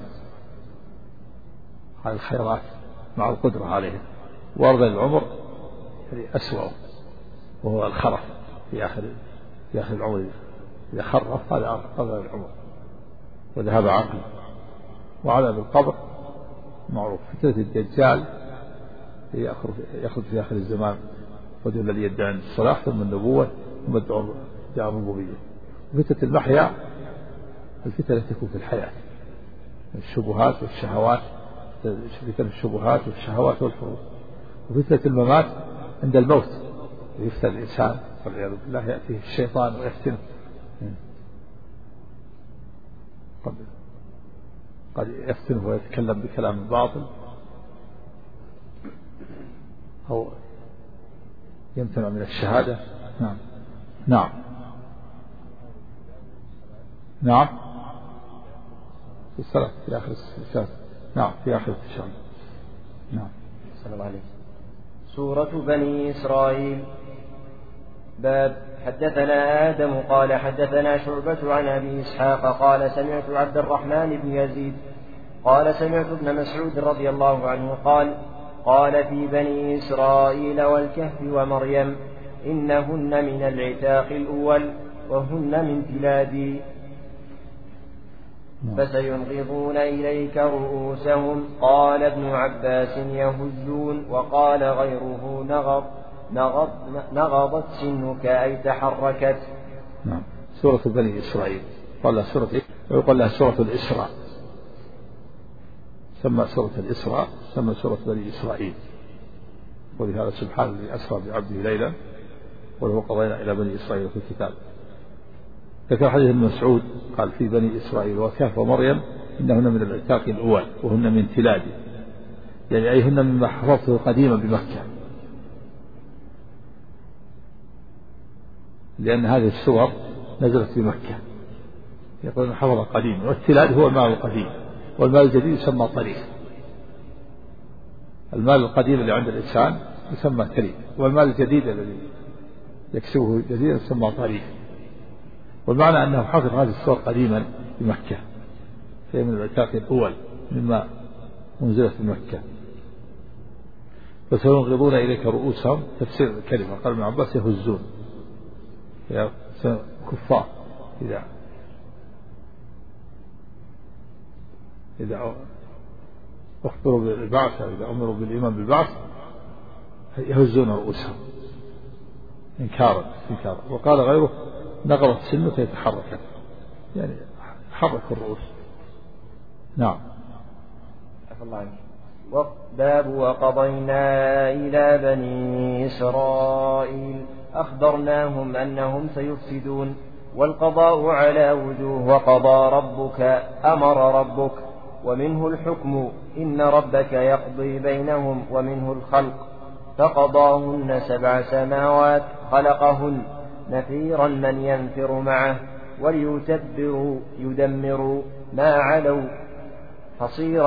الخيرات مع القدرة عليها. وأرذل العمر يعني أسوأ، وهو الخرف في آخر العمر. إذا خرف هذا أرذل العمر وذهب عقله. وعذاب القبر معروف. فتنة الدجال يخرج في آخر الزمان رجل الذي يدعي الصلاح ثم النبوة ثم يدعي الربوبية. وفتنة المحيا الفتنة التي تكون في الحياة، الشبهات والشهوات، فتنة الشبهات والشهوات والحروب. وفتنة الممات عند الموت يفتن الإنسان والعياذ بالله، يأتيه الشيطان ويفتنه، قد يفتنه ويتكلم بكلام باطل أو يمتنع من الشهادة. نعم نعم نعم في الصلاة في آخر الصلاة. نعم في آخر الشهر. نعم. صلى الله عليه. سورة بني إسرائيل. باب. حدثنا آدم قال حدثنا شعبة عن أبي إسحاق قال سمعت عبد الرحمن بن يزيد قال سمعت ابن مسعود رضي الله عنه قال في بني إسرائيل والكهف ومريم إنهن من العتاق الأول وهن من تلادي فسينغضون إليك رؤوسهم. قال ابن عباس يهزون. وقال غيره نغضت سنك أي تحركت. نعم. سورة بني إسرائيل قال سورة ويقال لها سورة الإسراء، سمى سورة الإسراء سمى سورة بني إسرائيل. ولهذا سبحان الذي أسرى بعبده ليلا وله قضينا إلى بني إسرائيل في الكتاب. ذكر حديث ابن مسعود قال في بني إسرائيل وكهف ومريم إنهن من العتاق الأول وهن من تلادي، يعني أي هن مما حفظته قديما بمكة، لأن هذه السور نزلت في مكة يقولون حفظ قديما. والتلاد هو المال القديم، والمال الجديد يسمى طريق. المال القديم اللي عند الإنسان يسمى تليد، والمال الجديد الذي يكسبه جديدا يسمى طريق. والمعنى أنه حفظ هذه السور قديما بمكة، فهي من العتاق الأول مما منزلت في مكة. فسينغضون إليك رؤوسهم، تفسير الكلمة قال ابن عباس يهزون، يا كفار إذا أخبروا بالبعث، إذا أمروا بالإيمان بالبعث يهزون رؤوسهم إنكارا. وقال غيره نغضت سنك يتحرك، يعني حرك الرؤوس. نعم. باب. وقضينا إلى بني إسرائيل أخبرناهم أنهم سيفسدون والقضاء على وجوه. وقضى ربك أمر ربك ومنه الحكم إن ربك يقضي بينهم ومنه الخلق. فقضاهن 7 سماوات خلقهن نفيرا من ينفر معه وليتبروا يدمروا ما علوا حصيرا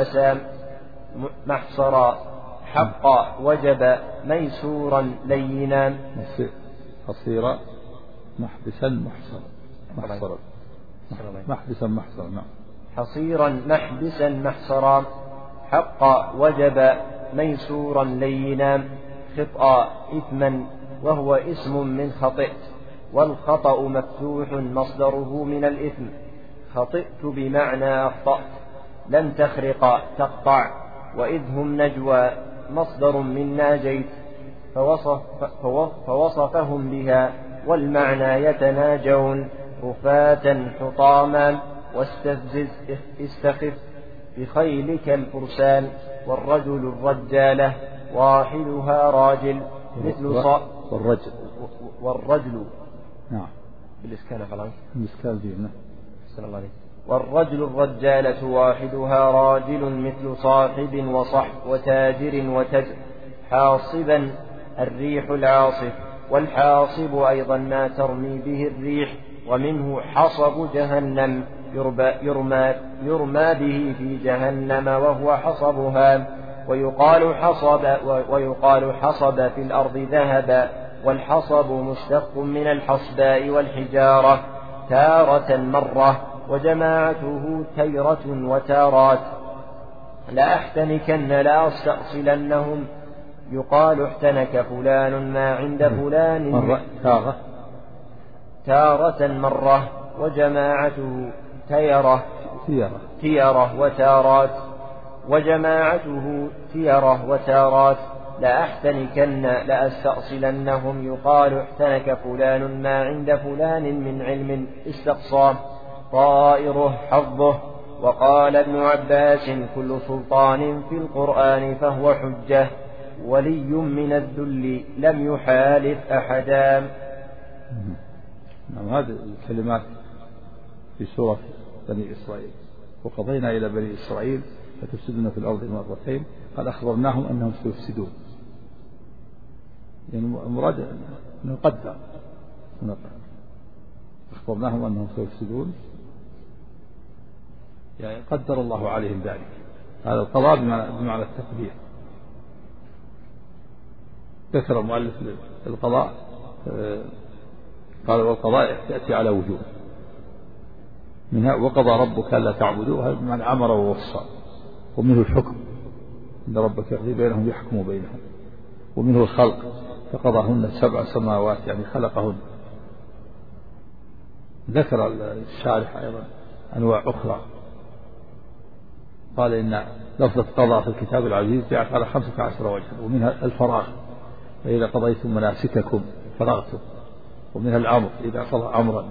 محصرا حقا وجب ميسورا لينا. حصيرا محبسا محصرا نعم. حصيرا محبسا محصرا حقا وجب ميسورا لينا. خطأ إثما وهو اسم من خطئت، والخطأ مفتوح مصدره من الإثم. خطئت بمعنى أخطأت. لن تخرق تقطع. وإذ هم نجوى مصدر من ناجيت فوصفهم بها، والمعنى يتناجون. رفاة حطاما واستفزز استخف بخيلك الفرسان. والرجل الرجالة واحدها راجل مثل والرجل نعم بالإسكان خلاص بالإسكان دينا. والرجل الرجالة واحدها راجل مثل صاحب وصحب وتاجر وتجر. حاصبا الريح العاصف. والحاصب أيضا ما ترمي به الريح. ومنه حصب جهنم يرمى به في جهنم وهو حصبها. ويقال حصب في الأرض ذهبا. والحصب مشتق من الحصباء والحجارة تارة مرة، وجماعته تيرة وتارات. لأحتنكن لأستأصلنهم. يقال احتنك فلان ما عند فلان تارة مرة، وجماعته تيرة تيرة وتارات، وجماعته تيرة وتارات. لأحتنكن لأستأصلنهم، يقال احتنك فلان ما عند فلان من علم استقصاه، طائره حظه. وقال ابن عباس: كل سلطان في القرآن فهو حجة، ولي من الذل لم يحالف أحدا. هذه الكلمات في سورة بني إسرائيل: وقضينا إلى بني إسرائيل فتفسدون في الأرض مرتين قد أخبرناهم أنهم سيفسدون. يعني المراد أن نقدر، أخبرناهم أنهم سيفسدون، يعني قدر الله عليهم ذلك. هذا القضاء بمعنى التقدير. ذكر المؤلف القضاء، قال: والقضاء يأتي على وجوه، منها وقضى ربك ألا تعبدوا، هذا بمعنى أمر ووصى. ومنه الحكم، إن ربك يقضي بينهم يحكم بينهم. ومنه الخلق، فقضاهن 7 سماوات، يعني خلقهن. ذكر الشارح أيضا أنواع أخرى، قال: إن لفظة قضاء في الكتاب العزيز جاءت على 15 وجها. ومنها الفراغ، فإذا قضيتم مناسككم فرغتم. ومنها الأمر، إذا قضى أمرا.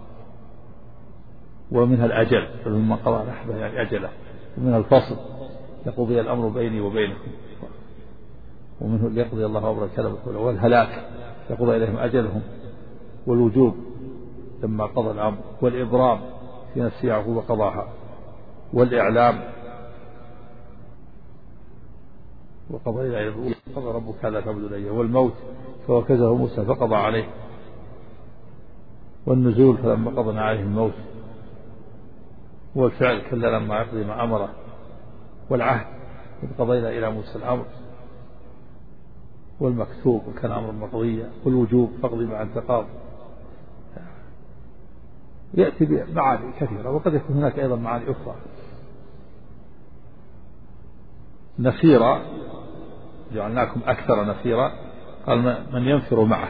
ومنها الأجل، فمن قضى نحبه يعني أجله. ومنها الفصل، يقضي الأمر بيني وبينكم. ومنه ليقضي الله أمرا كان مفعولا. والهلاك، يقضي إليهم أجلهم. والوجوب لما قضى الأمر. والإبرام في نفس يعقوب قضاها. والإعلام، وقضى إلى قضى ربك ألا تعبدوا إلا إياه. والموت، فوكزه موسى فقضى عليه. والنزول، فلما قضى عليه الموت. والفعل، كلا لما يقضي ما أمره. والعهد، إذ قضينا إلى موسى الأمر. والمكتوب، وكان أمرا مقضيا. والوجوب، فاقضي ما أنت قاض. يأتي بمعاني كثيرة، وقد يكون هناك أيضا معاني أخرى. نفيرا، جعلناكم أكثر نفيرا، قال: من ينفر معه.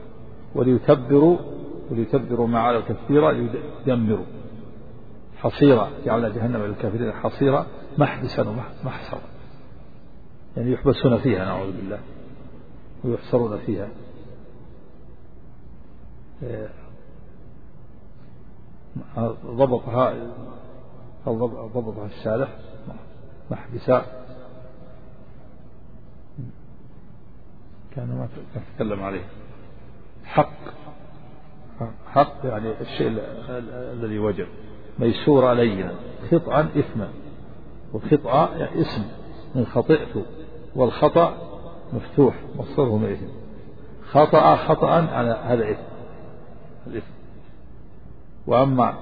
وليتبروا ما على الكثير يدمروا. حصيرا، جعلنا جهنم للكافرين حصيرا، محبسا ومحصرا، يعني يحبسون فيها نعوذ بالله ويحصرون فيها. ضبطها الشارح محبسا، كان ما تتكلم عليه. حق يعني الشيء الذي وجب. ميسورا لينا، خطأ إثما. والخطأ يعني اسم من خطئت، والخطأ مفتوح مصدره من إثم. خطأ على هذا الإثم. وأما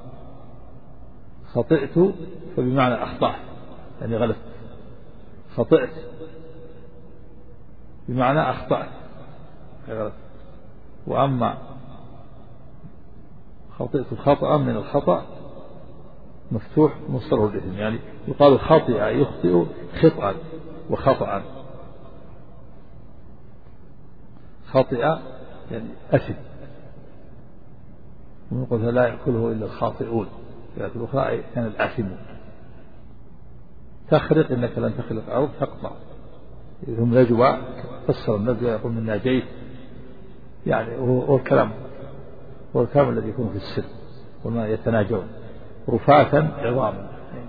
خطئت فبمعنى أخطأت، يعني غلط. خطئت بمعنى أخطأت، غلط. وأما خطئت خطأ من الخطأ مفتوح مصدره الإثم، يعني يقال خطئ يخطئ خطأ وخطأ. خطئ يعني أثم، ونقول لا يأكله إلا الخاطئون. في الأخرى كان الآثمون. تخرق، إنك لن تخلق أرض تقطع. هم نجوى، فسر النجوى يقول من ناجيت، يعني هو الكلام الذي يكون في السر، وما يتناجون. رفاتا عظاما،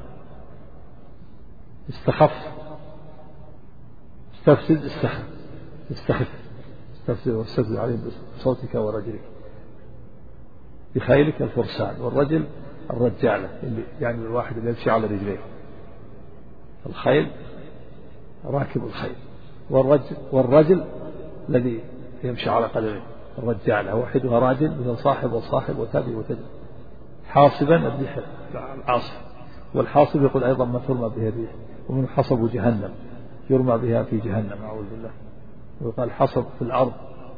استخف، استفسد، استخف، واستفسد عليهم بصوتك ورجلك، بخيلك الفرسان. والرجل الرجالة، يعني الواحد اللي يمشي على رجليه. الخيل راكب الخيل. والرجل الذي يمشي على قدمه، الرجالة وحدها راجل، مثل صاحب وصاحب وتابع وتجد. حاصبا الريح العاصف. والحاصب يقول أيضا ما ترمى به الريح. ومن حصب جهنم، يرمى بها في جهنم أعوذ بالله. ويقال حصب في الأرض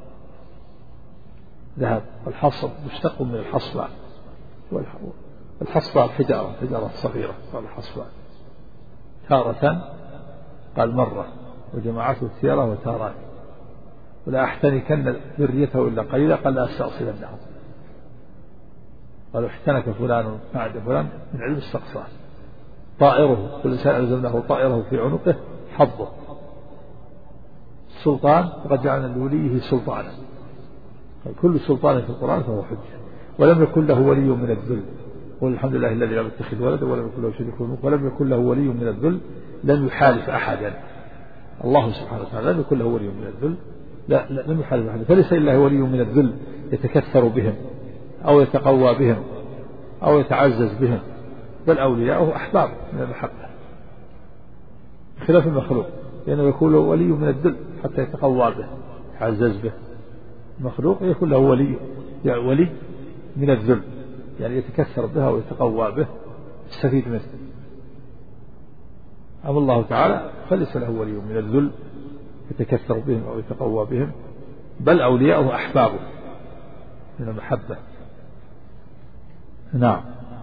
ذهب. والحصب مشتق من الحصبة، والحصبة الحجارة الصغيرة. قال الحصبة تارة، قال مرة، وجماعته السيارة وتارات. ولا أحتنكن ذريته إلا قليلا، قال لا أستأصلنهم. قالوا احتنك فلان معد فلان من علم استقصاء، طائره كل إنسان ألزمناه طائره في عنقه حظه. السلطان وقد جعلنا لوليه سلطانا، كل سلطان في القرآن فهو حجة. ولم يكن له ولي من الذل، قل الحمد لله الذي لم يتخذ ولدا ولم يكن له شريك في الملك ولم يكن له ولي من الذل لم يحالف أحدا. الله سبحانه وتعالى لم يكن له ولي من الذل، لا لم يحالف أحدا، فليس لله ولي من الذل يتكثر بهم أو يتقوى بهم أو يتعزز بهم، بل أولياءه أحباب من المحبة خلاف المخلوق، لأنه يكون له ولي من الذل حتى يتقوى به يتعزز به. المخلوق يكون له ولي من الذل، يعني يتكثر بها ويتقوى به يستفيد منه. أما الله تعالى فليس له ولي من الذل يتكثر بهم أو يتقوى بهم، بل أولياءه أحبابه من المحبة. نعم.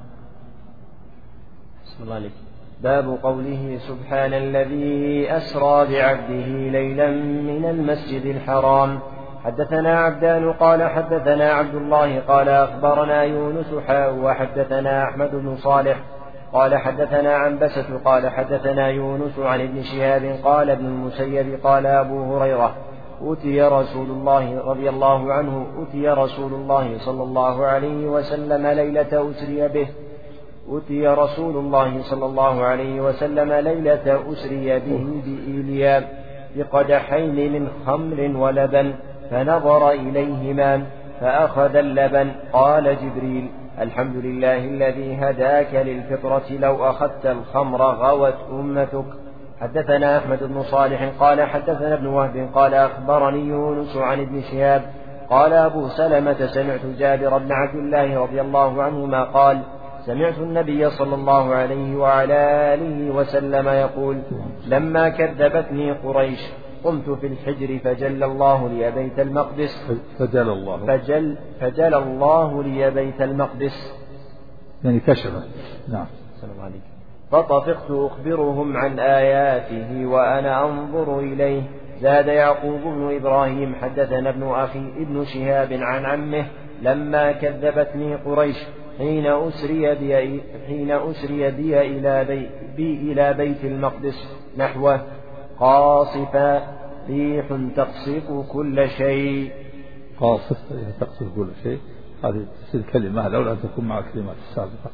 بسم الله عليك. باب قوله سبحان الذي أسرى بعبده ليلا من المسجد الحرام. حدثنا عبدان قال حدثنا عبد الله قال أخبرنا يونس وحدثنا أحمد بن صالح قال حدثنا عنبسة قال حدثنا يونس عن ابن شهاب قال ابن المسيب قال أبو هريرة أتي رسول الله رضي الله عنه أتي رسول الله صلى الله عليه وسلم ليلة أسري به أتي رسول الله صلى الله عليه وسلم ليلة أسري به بإيليا بقدحين من خمر ولبن، فنظر إليهما فأخذ اللبن. قال جبريل الحمد لله الذي هداك للفطرة، لو أخذت الخمر غوت أمتك. حدثنا أحمد بن صالح قال حدثنا ابن وهب قال أخبرني يونس عن ابن شهاب قال أبو سلمة سمعت جابر بن عبد الله رضي الله عنهما قال سمعت النبي صلى الله عليه وعلى آله وسلم يقول لما كذبتني قريش قمت في الحجر فجل الله لي بيت المقدس فجل الله لي بيت المقدس، يعني كشف. نعم. السلام عليكم. فطفقت أخبرهم عن آياته وأنا أنظر إليه. زاد يعقوب بن إبراهيم حدثنا ابن أخي ابن شهاب عن عمه لما كذبتني قريش حين أسري بي إلى بيت المقدس نحوه قاصفا ريح تقصف كل شيء. قاصف تقصف كل شيء، هذه الكلمة لولا أن تكون مع الكلمات السابقة.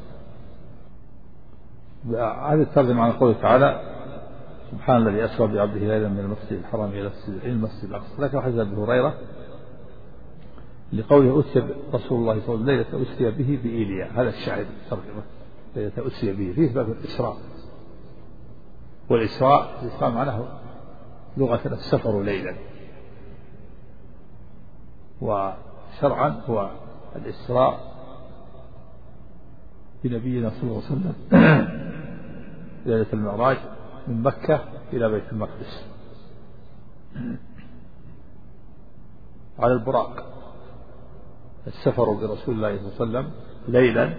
هذه الترجمة عن قوله تعالى سبحان الذي أسرى بعبده ليلا من المسجد الحرام إلى المسجد الأقصى. لكن حديث أبي هريرة لقوله أتي رسول الله صلى الله عليه وسلم ليلة أسري به بإيليا، هذا الشاهد الترجمة ليلة أسري به، فيه باب الإسراء. والإسراء معناه لغة السفر ليلا، وشرعا هو الإسراء بنبينا صلى الله عليه وسلم ليلة المعراج من مكة إلى بيت المقدس على البراق. السفر برسول الله صلى الله عليه وسلم ليلا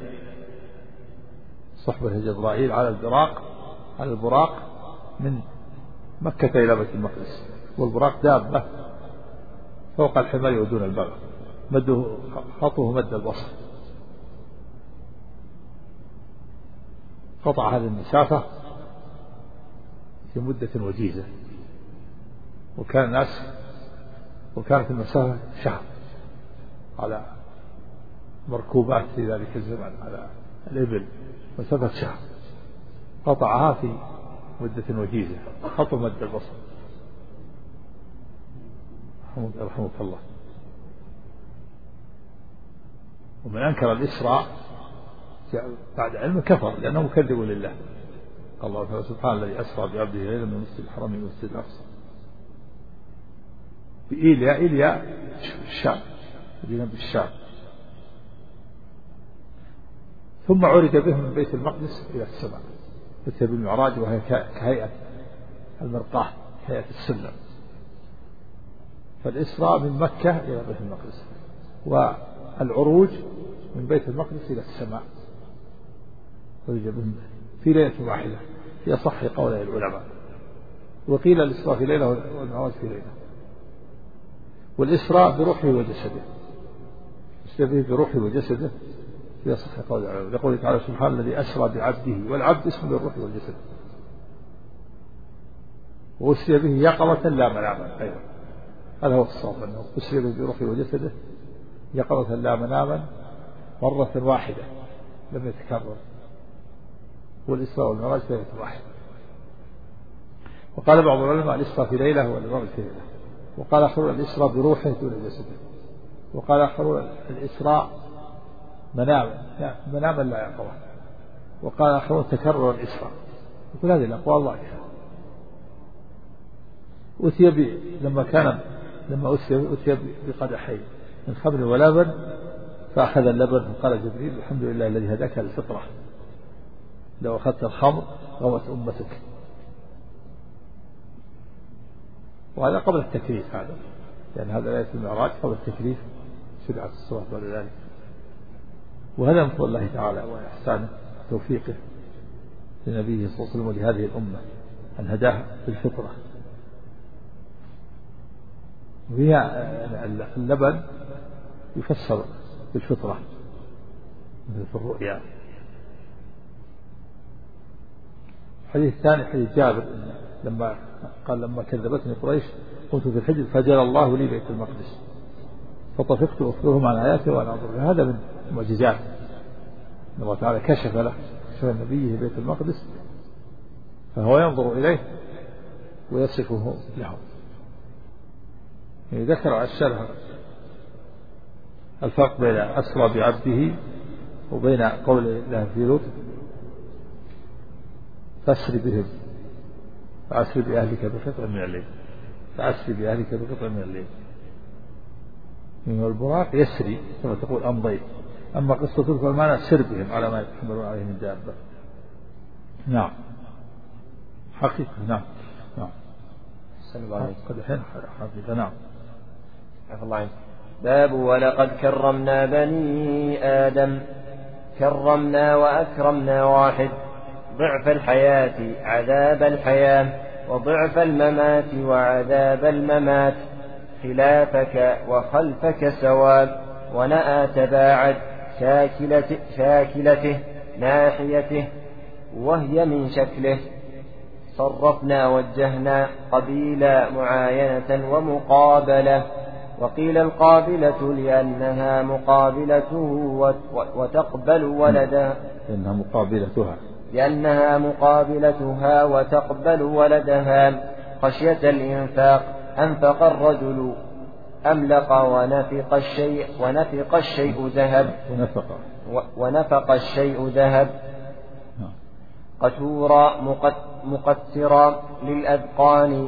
صحبة جبرائيل على البراق من مكة إلى بيت المقدس. والبراق دابة فوق الحمار ودون البغل، مده خطوه مد البصر. قطع هذه المسافة في مدة وجيزة، وكانت المسافة شهر على مركوبات في ذلك الزمان، على الإبل مسافة شهر، قطعها في مدة وجيزة خطو مد البصر. رحمك الله. ومن أنكر الإسراء بعد علم كفر لأنه مكذب لله. قال الله تعالى سبحان الذي أسرى بعبده ليلا من المسجد الحرام إلى المسجد الأقصى بإيليا الشام، بجنب الشام. ثم عرج به من بيت المقدس إلى السماء، أتي بالمعراج وهي كهيئة المرقاة، كهيئة السلم. فالإسراء من مكة إلى بيت المقدس، والعروج من بيت المقدس إلى السماء عرج به في ليلة واحدة في أصح قول العلماء. وقيل الإسراء في ليلة والمعراج في ليلة. والإسراء بروحه وجسده، يسري به بروحه وجسده في صحيح قول العلماء يقول تعالى سبحان الذي أسرى بعبده، والعبد اسم للروح والجسد، وأسري به يقظة لا مناما. أيضا هذا هو الصواب، أنه أسري به بروحه وجسده يقظة لا مناما مرة واحدة لم يتكرر، والإسراء والمعراج ليلة واحدة. وقال بعض العلماء الإسراء في ليلة والمعراج في ليلة، وقال آخرون الإسراء بروحه دون جسده، وقال آخرون الإسراء مناما لا يقظة، وقال آخرون تكرر الإسراء. يقول هذه الأقوال ضعيفة. لما أتي بقدحين من خمر ولبن، فأخذ اللبن فقال جبريل الحمد لله الذي هداك للفطرة، لو أخذت الخمر غوت أمتك. وهذا قبل التكليف، هذا يعني هذا ليلة المعراج قبل التكليف، شرعت الصلاة بعد ذلك. وهذا من فضل الله تعالى وإحسانه توفيقه لنبيه صلى الله عليه وسلم ولهذه الأمة أن هداها بالفطرة. وهي اللبن يفسر بالفطرة مثل في الرؤيا. الحديث الثاني حديث جابر لما قال لما كذبتني قريش قمت في الحجر فجر الله لي بيت المقدس فطفقت أخبرهم عن آياته وأنا أنظر. هذا من معجزات الله تعالى كشف نبيه بيت المقدس، فهو ينظر إليه ويصفه له. يعني ذكر على الشرح الفرق بين أسرى بعبده وبين قول الله في لوط فأسر بهم فأسر بأهلك بقطع من الليل، فأسر بأهلك بقطع من الليل. من البراق يسري كما تقول أمضي. أما قصة تلك المعنى سر بهم على ما يتحملون عليه من دابة. نعم حقيقة. نعم قد حين حقيقة. نعم. باب ولقد كرمنا بني آدم. كرمنا وأكرمنا واحد، ضعف الحياة عذاب الحياة، وضعف الممات وعذاب الممات، خلافك وخلفك سواء، ونأى تباعد شاكلته ناحيته وهي من شكله. صرفنا وجهنا قبيل معاينة ومقابلة، وقيل القابلة لأنها مقابلته وتقبل ولدها، لأنها مقابلتها وتقبل ولدها. خشية الإنفاق أنفق الرجل أملق ونفق الشيء ذهب قتورا مقترا للأذقان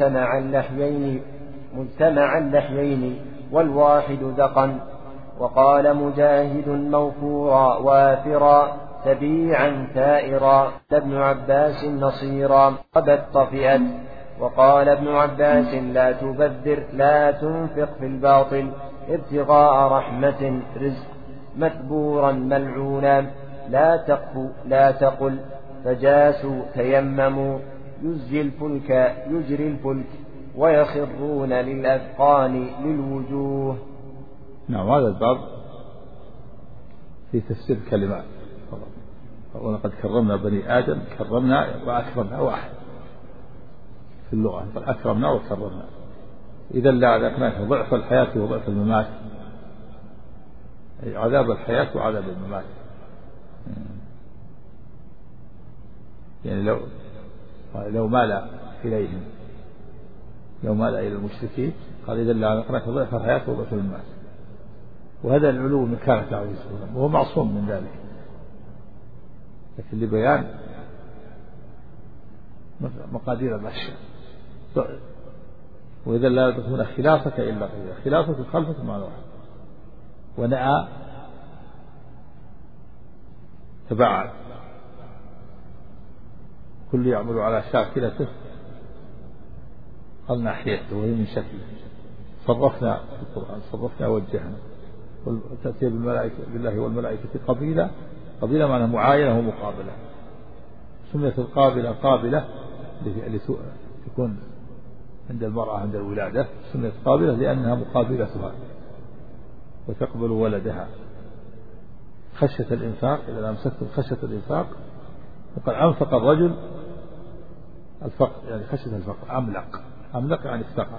مجتمع اللحيين والواحد ذقا. وقال مجاهد موفورا وافرا تبيعا ثائرا. ابن عباس نصيرا قد طفئت. وقال ابن عباس لا تبذر لا تنفق في الباطل ابتغاء رحمة رزق متبورا ملعونا. لا تقل فجاسوا تيمموا يجري الفلك ويخرون للأذقان للوجوه. نعم. هذا الباب في تفسير كلمات. ولقد كرمنا بني آدم. كرمنا وأكرمنا واحد في اللغة، أكرمنا وكرمنا. إذا لا أذقناك ضعف الحياة وضعف الممات، أي عذاب الحياة وعذاب الممات. يعني لو مال إليهم، لو مال إلى المشركين قال إذا لا أذقناك ضعف الحياة وضعف الممات. وهذا العلو من كانت عليه السلام وهو معصوم من ذلك، لكن لبيان مقادير الأشياء. وإذا لا يدخلون خلافك إلا قليلا. خلافك خلفك معنى واحد. ونأى تباعد، كل يعمل على شاكلته قال ناحيته وهي من شكله. صرفنا في القرآن، صرفنا وجهنا. تأتي بالله والملائكة قبيلة معنى معاينة ومقابلة. سميت القابلة قابلة لتكون عند المرأة عند الولادة، سميت قابلة لأنها مقابلتها وتقبل ولدها. خشية الإنفاق إذا أمسكتم خشية الإنفاق وقد أنفق الرجل الفقر يعني خشية الفقر أملق يعني افتقر.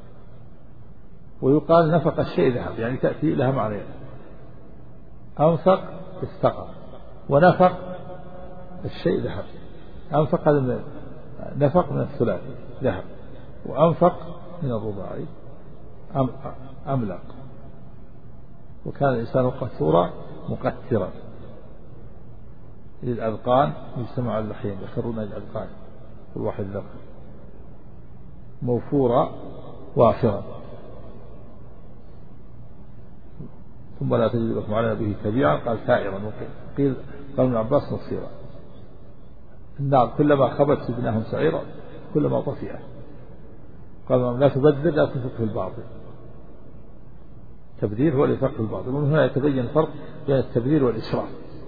ويقال نفق الشيء ذهب يعني تأتي لها معنى أنفق استقر ونفق الشيء ذهب. أنفق نفق من الثلاثي ذهب وأنفق من الرباعي أملق. وكان الإنسان قثورا مقترا للأذقان يجتمع اللحيين يخرون الأذقان كل واحد ذق موفورا وافرا ثم لا تجد لكم على به تبيعا قال ثائرا. وقيل قال ابن عباس نصيرا. النار كلما خبت سجناهم سعيرا كلما طفئت. قال لا تبذر لا تنفق في الباطل. التبذير هو الإنفاق في الباطل. ومن هنا يتبين الفرق بين التبذير والإسراف.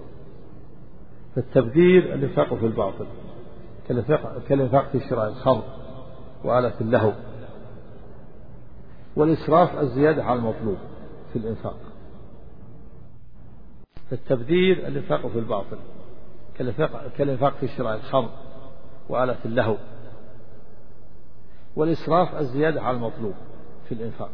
فالتبذير الإنفاق في الباطل كالإنفاق في شراء الخمر وآلة اللهو. والإسراف الزيادة على المطلوب في الإنفاق. فالتبذير الإنفاق في الباطل كالإنفاق في شراء الخمر وآلة اللهو. والإسراف الزيادة على المطلوب في الإنفاق.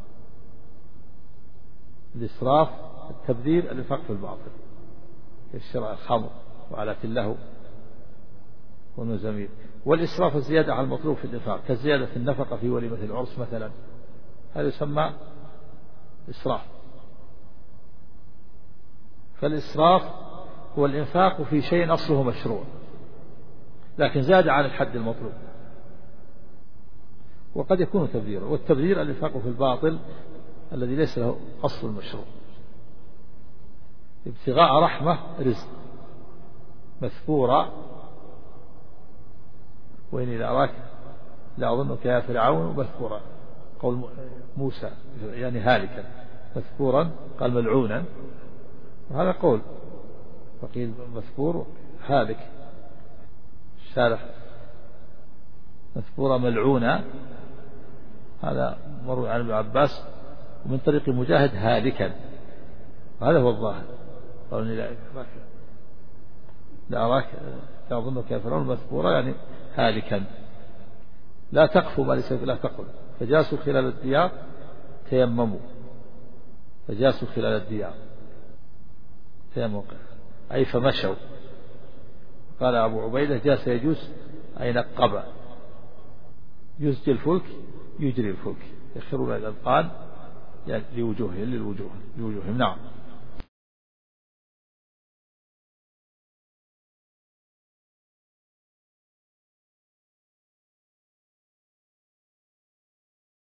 الإسراف التبذير الإنفاق في الباطل كشراء الخمر وآلة اللهو والمزامير. والإسراف الزيادة على المطلوب في الإنفاق كالزيادة في النفقة في وليمة العرس مثلا هذا يسمى إسراف. فالإسراف هو الإنفاق في شيء أصله مشروع لكن زاد عن الحد المطلوب وقد يكون تبذيرا. والتبذير الإنفاق في الباطل الذي ليس له أصل المشروع ابتغاء رحمة رزق مثبورا وإني لأراك لا أظنك يا فرعون مثبورا. قول موسى يعني هالكا مثبورا قال ملعونا وهذا قول. فقيل مثبور هالك الشارح مثبورا ملعونا هذا مروي عن ابن عباس ومن طريق مجاهد هالكا هذا هو الظاهر. قال إني لا أراك لا أظنك يا فرعون مثبورا يعني هالكا. لا تقف ما ليس لا تقل. فجاسوا خلال الديار تيمموا. فجاسوا خلال الديار تيمموا أي فمشوا. قال أبو عبيدة جاس يجوس أي نقب. يسجي الفلك يجري الفلك يخرون إلى الأذقان يعني لوجوههم نعم.